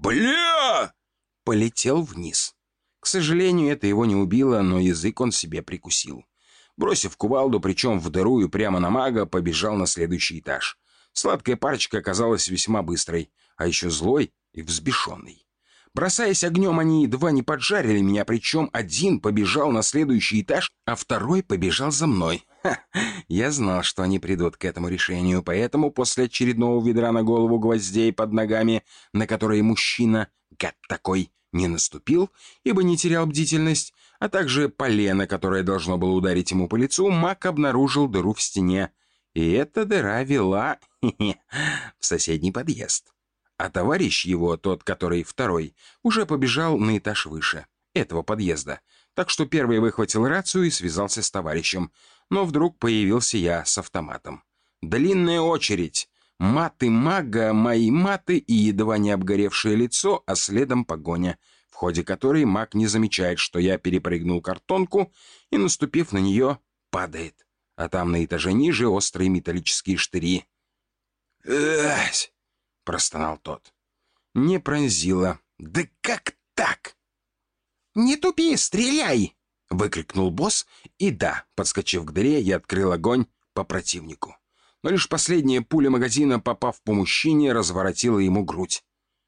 «Бля!» полетел вниз. К сожалению, это его не убило, но язык он себе прикусил. Бросив кувалду, причем в дыру и прямо на мага, побежал на следующий этаж. Сладкая парочка оказалась весьма быстрой, а еще злой и взбешенной. Бросаясь огнем, они едва не поджарили меня, причем один побежал на следующий этаж, а второй побежал за мной. Ха, я знал, что они придут к этому решению, поэтому после очередного ведра на голову гвоздей под ногами, на которые мужчина, гад такой, не наступил, ибо не терял бдительность, а также полено, которое должно было ударить ему по лицу, маг обнаружил дыру в стене. И эта дыра вела в соседний подъезд. А товарищ его, тот, который второй, уже побежал на этаж выше этого подъезда. Так что первый выхватил рацию и связался с товарищем. Но вдруг появился я с автоматом. Длинная очередь. Маты мага, мои маты и едва не обгоревшее лицо, а следом погоня, в ходе которой маг не замечает, что я перепрыгнул картонку и, наступив на нее, падает. А там на этаже ниже острые металлические штыри. «Ась!» — простонал тот. Не пронзило. «Да как так?» «Не тупи, стреляй!» — выкрикнул босс, и да, подскочив к дыре, я открыл огонь по противнику. Но лишь последняя пуля магазина, попав по мужчине, разворотила ему грудь.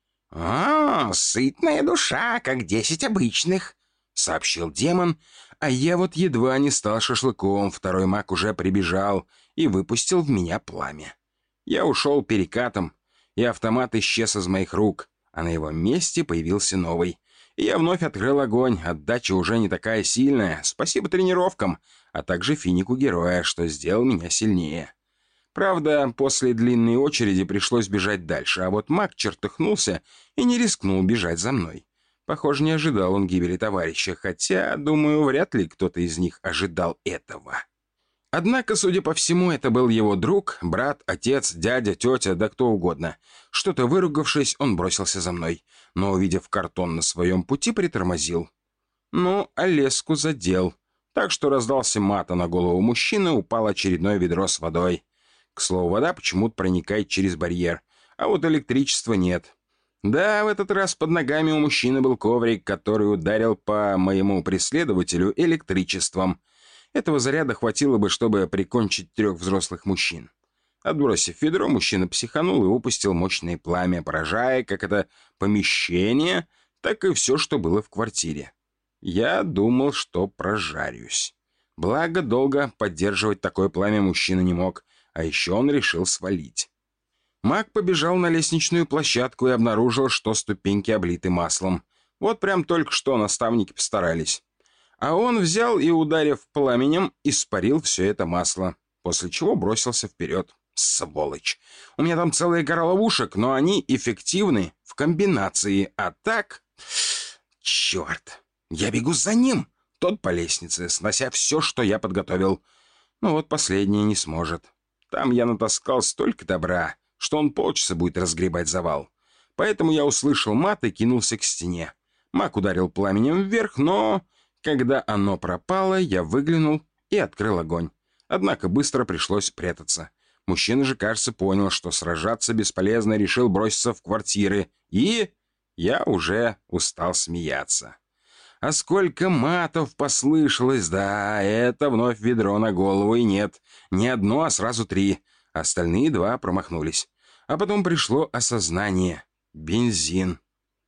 «А, сытная душа, как десять обычных», — сообщил демон, а я вот едва не стал шашлыком, второй маг уже прибежал и выпустил в меня пламя. Я ушел перекатом, и автомат исчез из моих рук, а на его месте появился новый. И я вновь открыл огонь, отдача уже не такая сильная, спасибо тренировкам, а также финику героя, что сделал меня сильнее. Правда, после длинной очереди пришлось бежать дальше, а вот маг чертыхнулся и не рискнул бежать за мной. Похоже, не ожидал он гибели товарища, хотя, думаю, вряд ли кто-то из них ожидал этого. Однако, судя по всему, это был его друг, брат, отец, дядя, тетя, да кто угодно. Что-то выругавшись, он бросился за мной, но, увидев картон на своем пути, притормозил. Ну, а леску задел. Так что раздался мат, а на голову мужчины упало очередное ведро с водой. К слову, вода почему-то проникает через барьер, а вот электричества нет. Да, в этот раз под ногами у мужчины был коврик, который ударил по моему преследователю электричеством. Этого заряда хватило бы, чтобы прикончить трех взрослых мужчин. Отбросив ведро, мужчина психанул и выпустил мощное пламя, поражая как это помещение, так и все, что было в квартире. Я думал, что прожарюсь. Благо, долго поддерживать такое пламя мужчина не мог, а еще он решил свалить. Маг побежал на лестничную площадку и обнаружил, что ступеньки облиты маслом. Вот прям только что наставники постарались. А он взял и, ударив пламенем, испарил все это масло, после чего бросился вперед. Сволочь! У меня там целая гора ловушек, но они эффективны в комбинации, а так... Черт! Я бегу за ним! Тот по лестнице, снося все, что я подготовил. Ну вот последнее не сможет. Там я натаскал столько добра, что он полчаса будет разгребать завал. Поэтому я услышал мат и кинулся к стене. Маг ударил пламенем вверх, но... Когда оно пропало, я выглянул и открыл огонь. Однако быстро пришлось прятаться. Мужчина же, кажется, понял, что сражаться бесполезно, и решил броситься в квартиры. И я уже устал смеяться. А сколько матов послышалось, да, это вновь ведро на голову, и нет, не одно, а сразу три. Остальные два промахнулись. А потом пришло осознание. Бензин.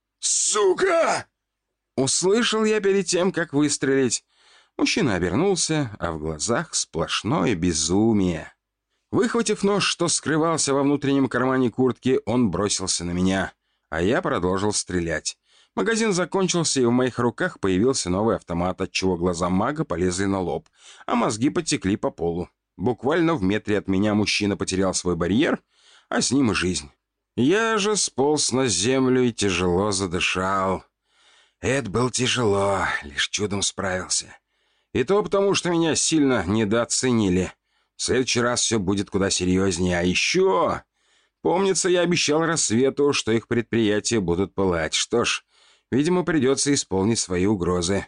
«Сука!» Услышал я перед тем, как выстрелить. Мужчина обернулся, а в глазах сплошное безумие. Выхватив нож, что скрывался во внутреннем кармане куртки, он бросился на меня, а я продолжил стрелять. Магазин закончился, и в моих руках появился новый автомат, отчего глаза мага полезли на лоб, а мозги потекли по полу. Буквально в метре от меня мужчина потерял свой барьер, а с ним и жизнь. Я же сполз на землю и тяжело задышал. Это было тяжело, лишь чудом справился. И то потому, что меня сильно недооценили. В следующий раз все будет куда серьезнее. А еще... Помнится, я обещал Рассвету, что их предприятия будут пылать. Что ж, видимо, придется исполнить свои угрозы.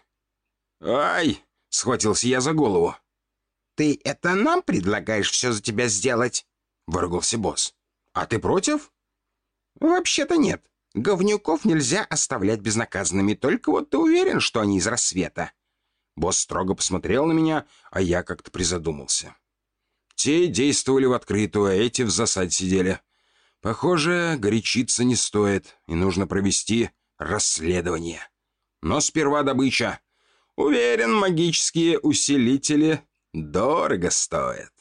«Ай!» — схватился я за голову. «Ты это нам предлагаешь все за тебя сделать?» — выругался босс. «А ты против?» «Вообще-то нет. Говнюков нельзя оставлять безнаказанными, только вот ты уверен, что они из Рассвета?» Босс строго посмотрел на меня, а я как-то призадумался. Те действовали в открытую, а эти в засаде сидели. Похоже, горячиться не стоит, и нужно провести расследование. Но сперва добыча. Уверен, магические усилители дорого стоят.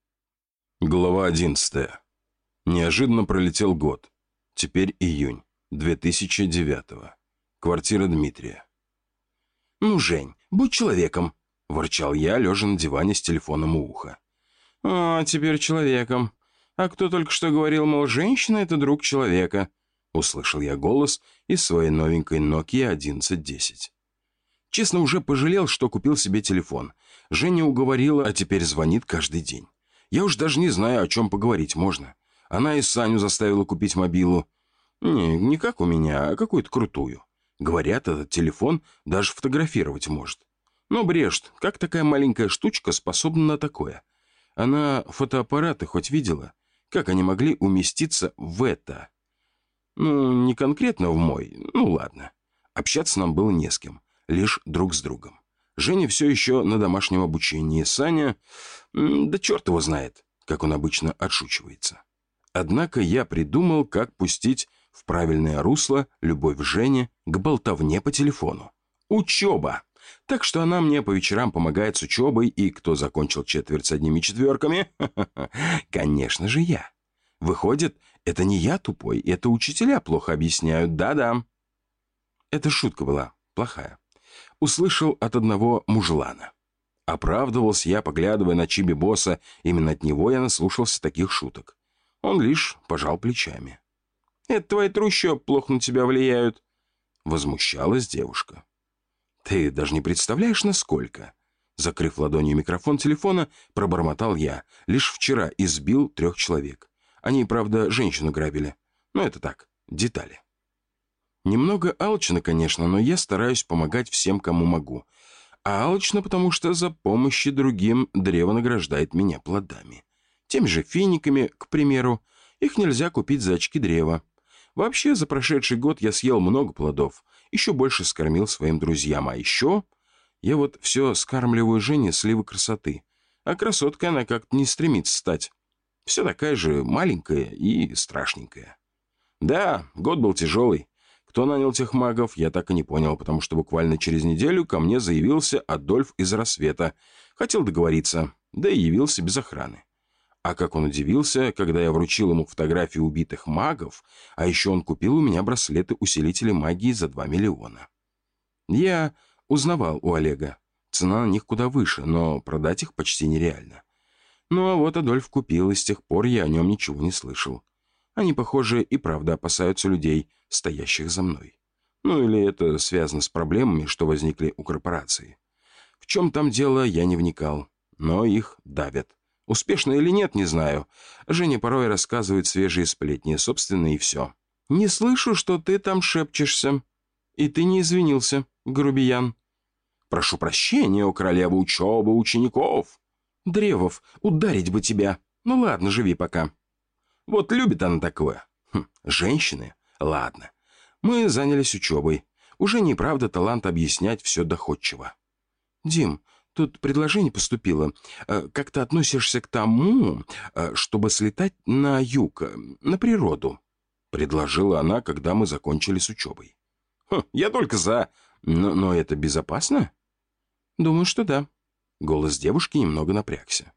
Глава одиннадцатая. Неожиданно пролетел год. Теперь июнь две тысячи девятого. Квартира Дмитрия. «Ну, Жень, будь человеком», — ворчал я, лежа на диване с телефоном у уха. «А, теперь человеком. А кто только что говорил, мол, женщина — это друг человека?» Услышал я голос из своей новенькой Nokia одиннадцать десять. Честно, уже пожалел, что купил себе телефон. Женя уговорила, а теперь звонит каждый день. Я уж даже не знаю, о чем поговорить можно. Она и Саню заставила купить мобилу. Не, не как у меня, а какую-то крутую. Говорят, этот телефон даже фотографировать может. Но брешт, как такая маленькая штучка способна на такое? Она фотоаппараты хоть видела? Как они могли уместиться в это? Ну, не конкретно в мой, ну ладно. Общаться нам было не с кем, лишь друг с другом. Женя все еще на домашнем обучении. Саня, да черт его знает, как он обычно отшучивается. Однако я придумал, как пустить в правильное русло любовь Жени к болтовне по телефону. Учеба! Так что она мне по вечерам помогает с учебой, и кто закончил четверть с одними четверками? Конечно же я. Выходит, это не я тупой, это учителя плохо объясняют, да-да. Это шутка была, плохая. Услышал от одного мужлана. Оправдывался я, поглядывая на Чиби-босса, именно от него я наслушался таких шуток. Он лишь пожал плечами. «Это твои трущобы плохо на тебя влияют», — возмущалась девушка. «Ты даже не представляешь, насколько...» Закрыв ладонью микрофон телефона, пробормотал я. Лишь вчера избил трех человек. Они, правда, женщину грабили. Но это так, детали. Немного алчно, конечно, но я стараюсь помогать всем, кому могу. А алчно, потому что за помощью другим древо награждает меня плодами. Теми же финиками, к примеру. Их нельзя купить за очки древа. Вообще, за прошедший год я съел много плодов. Еще больше скормил своим друзьям. А еще я вот все скармливаю Жене сливы красоты. А красоткой она как-то не стремится стать. Все такая же маленькая и страшненькая. Да, год был тяжелый. Кто нанял тех магов, я так и не понял, потому что буквально через неделю ко мне заявился Адольф из Рассвета. Хотел договориться, да и явился без охраны. А как он удивился, когда я вручил ему фотографии убитых магов, а еще он купил у меня браслеты-усилители магии за два миллиона. Я узнавал у Олега. Цена на них куда выше, но продать их почти нереально. Ну а вот Адольф купил, и с тех пор я о нем ничего не слышал. Они, похоже, и правда опасаются людей, стоящих за мной. Ну или это связано с проблемами, что возникли у корпорации. В чем там дело, я не вникал, но их давят. Успешно или нет, не знаю. Женя порой рассказывает свежие сплетни, собственно, и все. «Не слышу, что ты там шепчешься. И ты не извинился, грубиян». «Прошу прощения, у королевы учебы учеников». «Древов, ударить бы тебя. Ну ладно, живи пока». Вот любит она такое. Хм, женщины? Ладно. Мы занялись учебой. Уже неправда талант объяснять все доходчиво. «Дим, тут предложение поступило. Как ты относишься к тому, чтобы слетать на юг, на природу?» Предложила она, когда мы закончили с учебой. Хм, «Я только за. Но, но это безопасно?» «Думаю, что да». Голос девушки немного напрягся.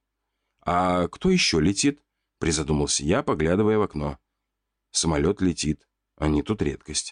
«А кто еще летит?» Призадумался я, поглядывая в окно. «Самолет летит. Они тут редкость».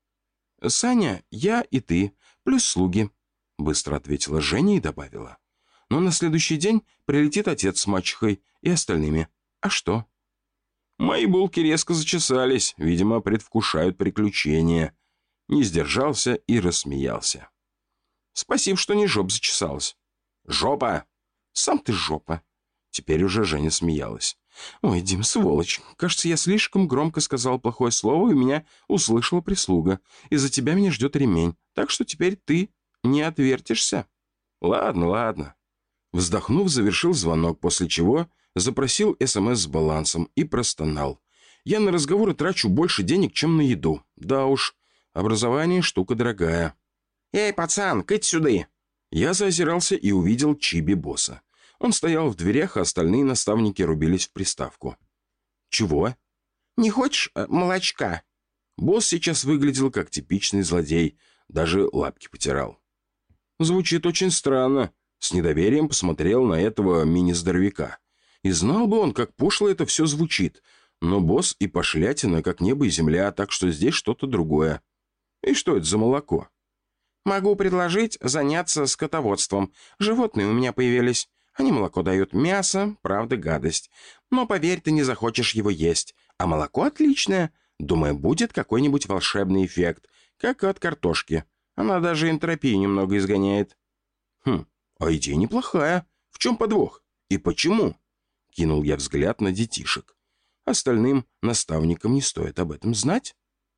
«Саня, я и ты, плюс слуги», — быстро ответила Женя и добавила. «Но на следующий день прилетит отец с мачехой и остальными. А что?» Мои булки резко зачесались, видимо, предвкушают приключения. Не сдержался и рассмеялся. «Спасибо, что не жоп зачесалась». «Жопа!» «Сам ты жопа». Теперь уже Женя смеялась. «Ой, Дим, сволочь. Кажется, я слишком громко сказал плохое слово, и меня услышала прислуга. Из-за тебя меня ждет ремень, так что теперь ты не отвертишься». «Ладно, ладно». Вздохнув, завершил звонок, после чего запросил СМС с балансом и простонал. «Я на разговоры трачу больше денег, чем на еду. Да уж, образование штука дорогая». «Эй, пацан, кыть сюда!» Я заозирался и увидел Чиби-босса. Он стоял в дверях, а остальные наставники рубились в приставку. «Чего?» «Не хочешь э, молочка?» Босс сейчас выглядел как типичный злодей, даже лапки потирал. «Звучит очень странно». С недоверием посмотрел на этого мини-здоровяка. И знал бы он, как пошло это все звучит. Но босс и пошлятина, как небо и земля, так что здесь что-то другое. И что это за молоко? «Могу предложить заняться скотоводством. Животные у меня появились. Они молоко дают, мясо, правда, гадость. Но, поверь, ты не захочешь его есть. А молоко отличное. Думаю, будет какой-нибудь волшебный эффект, как от картошки. Она даже энтропию немного изгоняет». «Хм, а идея неплохая. В чем подвох? И почему?» Кинул я взгляд на детишек. Остальным наставникам не стоит об этом знать.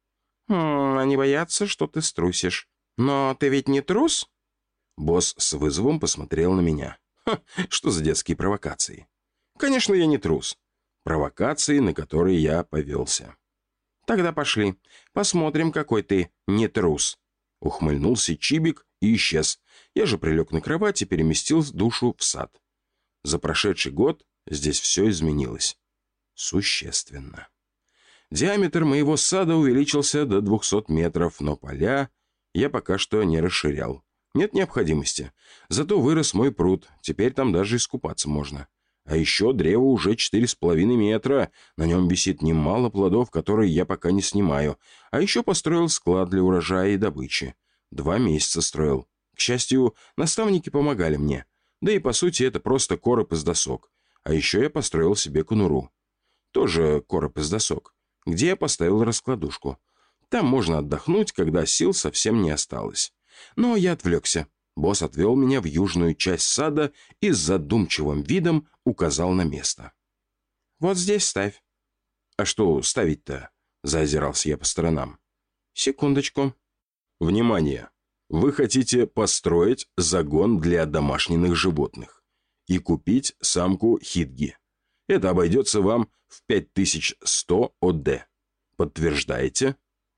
«Хм, они боятся, что ты струсишь. Но ты ведь не трус?» Босс с вызовом посмотрел на меня. Ха, что за детские провокации? Конечно, я не трус. Провокации, на которые я повелся. «Тогда пошли. Посмотрим, какой ты не трус». Ухмыльнулся Чибик и исчез. Я же прилег на кровать и переместил душу в сад. За прошедший год здесь все изменилось. Существенно. Диаметр моего сада увеличился до двухсот метров, но поля я пока что не расширял. Нет необходимости. Зато вырос мой пруд. Теперь там даже искупаться можно. А еще древо уже четыре с половиной метра. На нем висит немало плодов, которые я пока не снимаю. А еще построил склад для урожая и добычи. Два месяца строил. К счастью, наставники помогали мне. Да и по сути это просто короб из досок. А еще я построил себе конуру. Тоже короб из досок. Где я поставил раскладушку. Там можно отдохнуть, когда сил совсем не осталось. Но я отвлекся. Босс отвел меня в южную часть сада и с задумчивым видом указал на место. «Вот здесь ставь». «А что ставить-то?» — заозирался я по сторонам. «Секундочку». «Внимание! Вы хотите построить загон для домашних животных и купить самку хидги. Это обойдется вам в пять тысяч сто ОД. Подтверждаете?»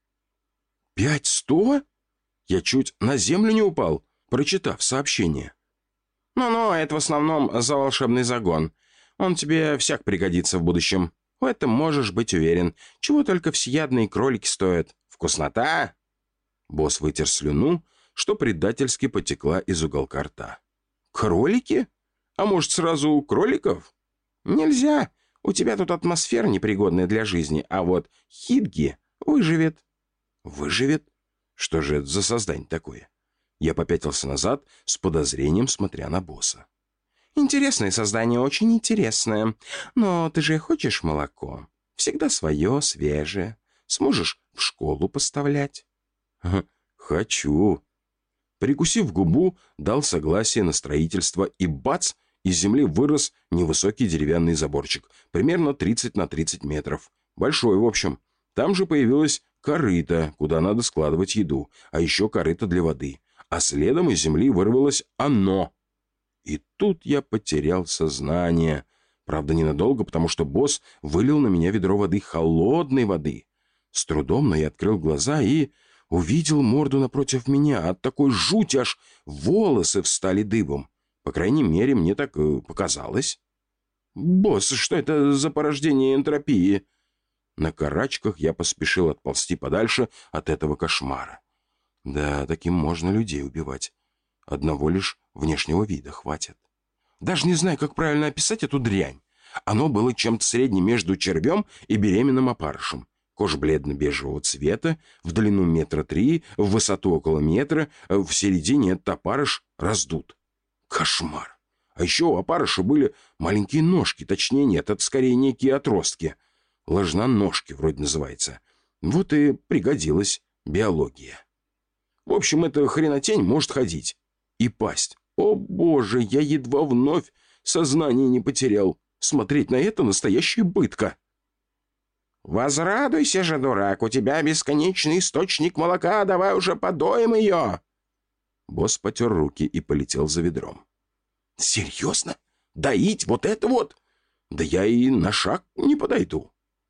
«Пять сто?» Я чуть на землю не упал, прочитав сообщение. «Ну-ну, это в основном за волшебный загон. Он тебе всяк пригодится в будущем. В этом можешь быть уверен. Чего только всеядные кролики стоят. Вкуснота!» Босс вытер слюну, что предательски потекла из уголка рта. «Кролики? А может, сразу кроликов?» «Нельзя. У тебя тут атмосфера непригодная для жизни, а вот хидги выживет». «Выживет? Что же это за создание такое?» Я попятился назад, с подозрением смотря на босса. «Интересное создание, очень интересное. Но ты же хочешь молоко? Всегда свое, свежее. Сможешь в школу поставлять?» «Хочу». Прикусив губу, дал согласие на строительство, и бац, из земли вырос невысокий деревянный заборчик, примерно тридцать на тридцать метров. Большой, в общем. Там же появилась корыто, куда надо складывать еду, а еще корыто для воды. А следом из земли вырвалось оно. И тут я потерял сознание. Правда, ненадолго, потому что босс вылил на меня ведро воды, холодной воды. С трудом, но я открыл глаза и увидел морду напротив меня. От такой жути аж волосы встали дыбом. По крайней мере, мне так показалось. «Босс, что это за порождение энтропии?» На карачках я поспешил отползти подальше от этого кошмара. Да, таким можно людей убивать. Одного лишь внешнего вида хватит. Даже не знаю, как правильно описать эту дрянь. Оно было чем-то средним между червем и беременным опарышем. Кожа бледно-бежевого цвета, в длину метра три, в высоту около метра, в середине этот опарыш раздут. Кошмар! А еще у опарыша были маленькие ножки, точнее нет, это скорее некие отростки. Ложноножки вроде называется. Вот и пригодилась биология. В общем, эта хренотень может ходить. И пасть. О боже, я едва вновь сознание не потерял. Смотреть на это настоящая пытка. «Возрадуйся же, дурак, у тебя бесконечный источник молока, давай уже подоим ее!» Босс потер руки и полетел за ведром. «Серьезно? Доить вот это вот? Да я и на шаг не подойду».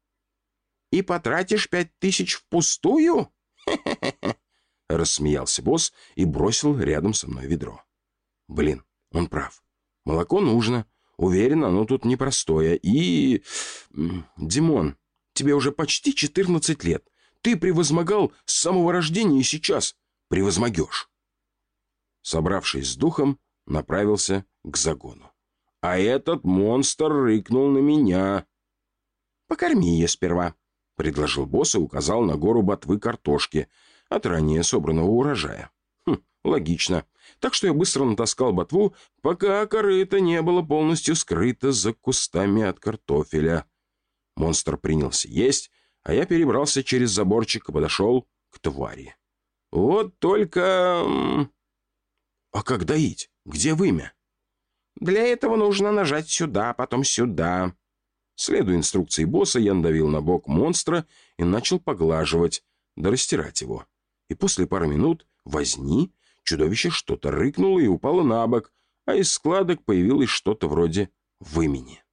«И потратишь пять тысяч впустую?» «Хе-хе-хе!» Рассмеялся босс и бросил рядом со мной ведро. «Блин, он прав. Молоко нужно. Уверен, оно тут непростое. И... Димон, тебе уже почти четырнадцать лет. Ты превозмогал с самого рождения и сейчас превозмогешь». Собравшись с духом, направился к загону. А этот монстр рыкнул на меня. «Покорми ее сперва», — предложил босс и указал на гору ботвы картошки от ранее собранного урожая. Хм, логично. Так что я быстро натаскал ботву, пока корыто не было полностью скрыто за кустами от картофеля. Монстр принялся есть, а я перебрался через заборчик и подошел к твари. Вот только... А как доить? Где вымя? Для этого нужно нажать сюда, потом сюда. Следуя инструкции босса, я надавил на бок монстра и начал поглаживать, да растирать его. И после пары минут возни чудовище что-то рыкнуло и упало на бок, а из складок появилось что-то вроде вымени.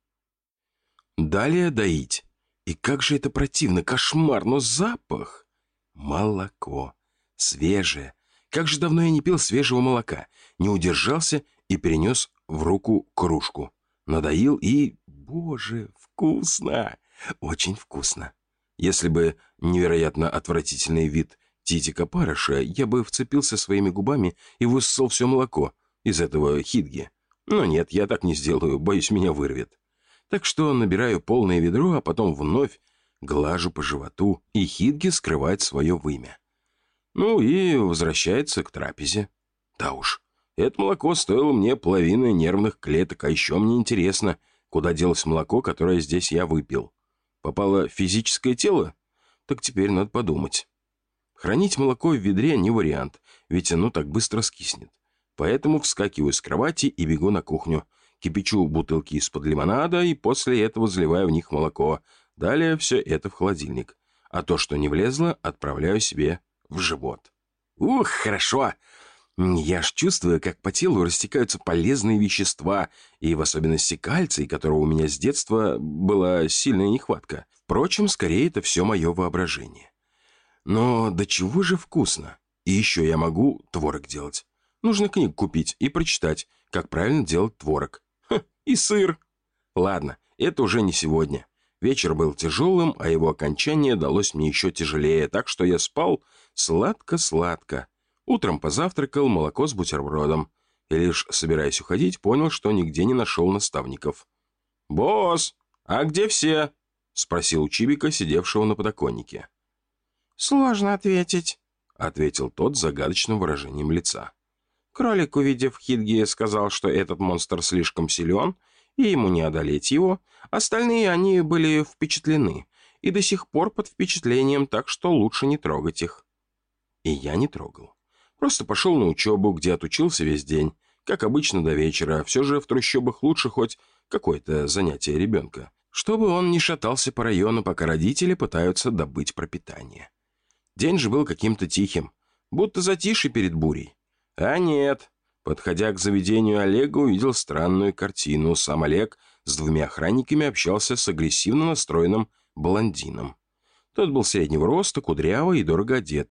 Далее доить. И как же это противно, кошмар, но запах! Молоко. Свежее. Как же давно я не пил свежего молока. Не удержался и перенес в руку кружку. Надоил и... Боже, вкусно! Очень вкусно. Если бы невероятно отвратительный вид титика-парыша, я бы вцепился своими губами и высосал все молоко из этого хидги. Но нет, я так не сделаю, боюсь, меня вырвет. Так что набираю полное ведро, а потом вновь глажу по животу, и хидги скрывает свое вымя. Ну и возвращается к трапезе. Да уж, это молоко стоило мне половины нервных клеток, а еще мне интересно, куда делось молоко, которое здесь я выпил. Попало в физическое тело? Так теперь надо подумать. Хранить молоко в ведре не вариант, ведь оно так быстро скиснет. Поэтому вскакиваю с кровати и бегу на кухню. Кипячу бутылки из-под лимонада и после этого заливаю в них молоко. Далее все это в холодильник. А то, что не влезло, отправляю себе в живот. Ух, хорошо! Я ж чувствую, как по телу растекаются полезные вещества, и в особенности кальций, которого у меня с детства была сильная нехватка. Впрочем, скорее это все мое воображение. Но до чего же вкусно? И еще я могу творог делать. Нужно книгу купить и прочитать, как правильно делать творог. Ха, и сыр. Ладно, это уже не сегодня. Вечер был тяжелым, а его окончание далось мне еще тяжелее, так что я спал сладко-сладко. Утром позавтракал молоко с бутербродом. И лишь собираясь уходить, понял, что нигде не нашел наставников. «Босс, а где все?» — спросил у Чибика, сидевшего на подоконнике. «Сложно ответить», — ответил тот с загадочным выражением лица. «Кролик, увидев Хидги, сказал, что этот монстр слишком силен, и ему не одолеть его. Остальные, они были впечатлены, и до сих пор под впечатлением, так что лучше не трогать их». И я не трогал. Просто пошел на учебу, где отучился весь день. Как обычно, до вечера. Все же в трущобах лучше хоть какое-то занятие ребенка, чтобы он не шатался по району, пока родители пытаются добыть пропитание. День же был каким-то тихим, будто затишье перед бурей. А нет. Подходя к заведению Олега, увидел странную картину. Сам Олег с двумя охранниками общался с агрессивно настроенным блондином. Тот был среднего роста, кудрявый и дорого одет.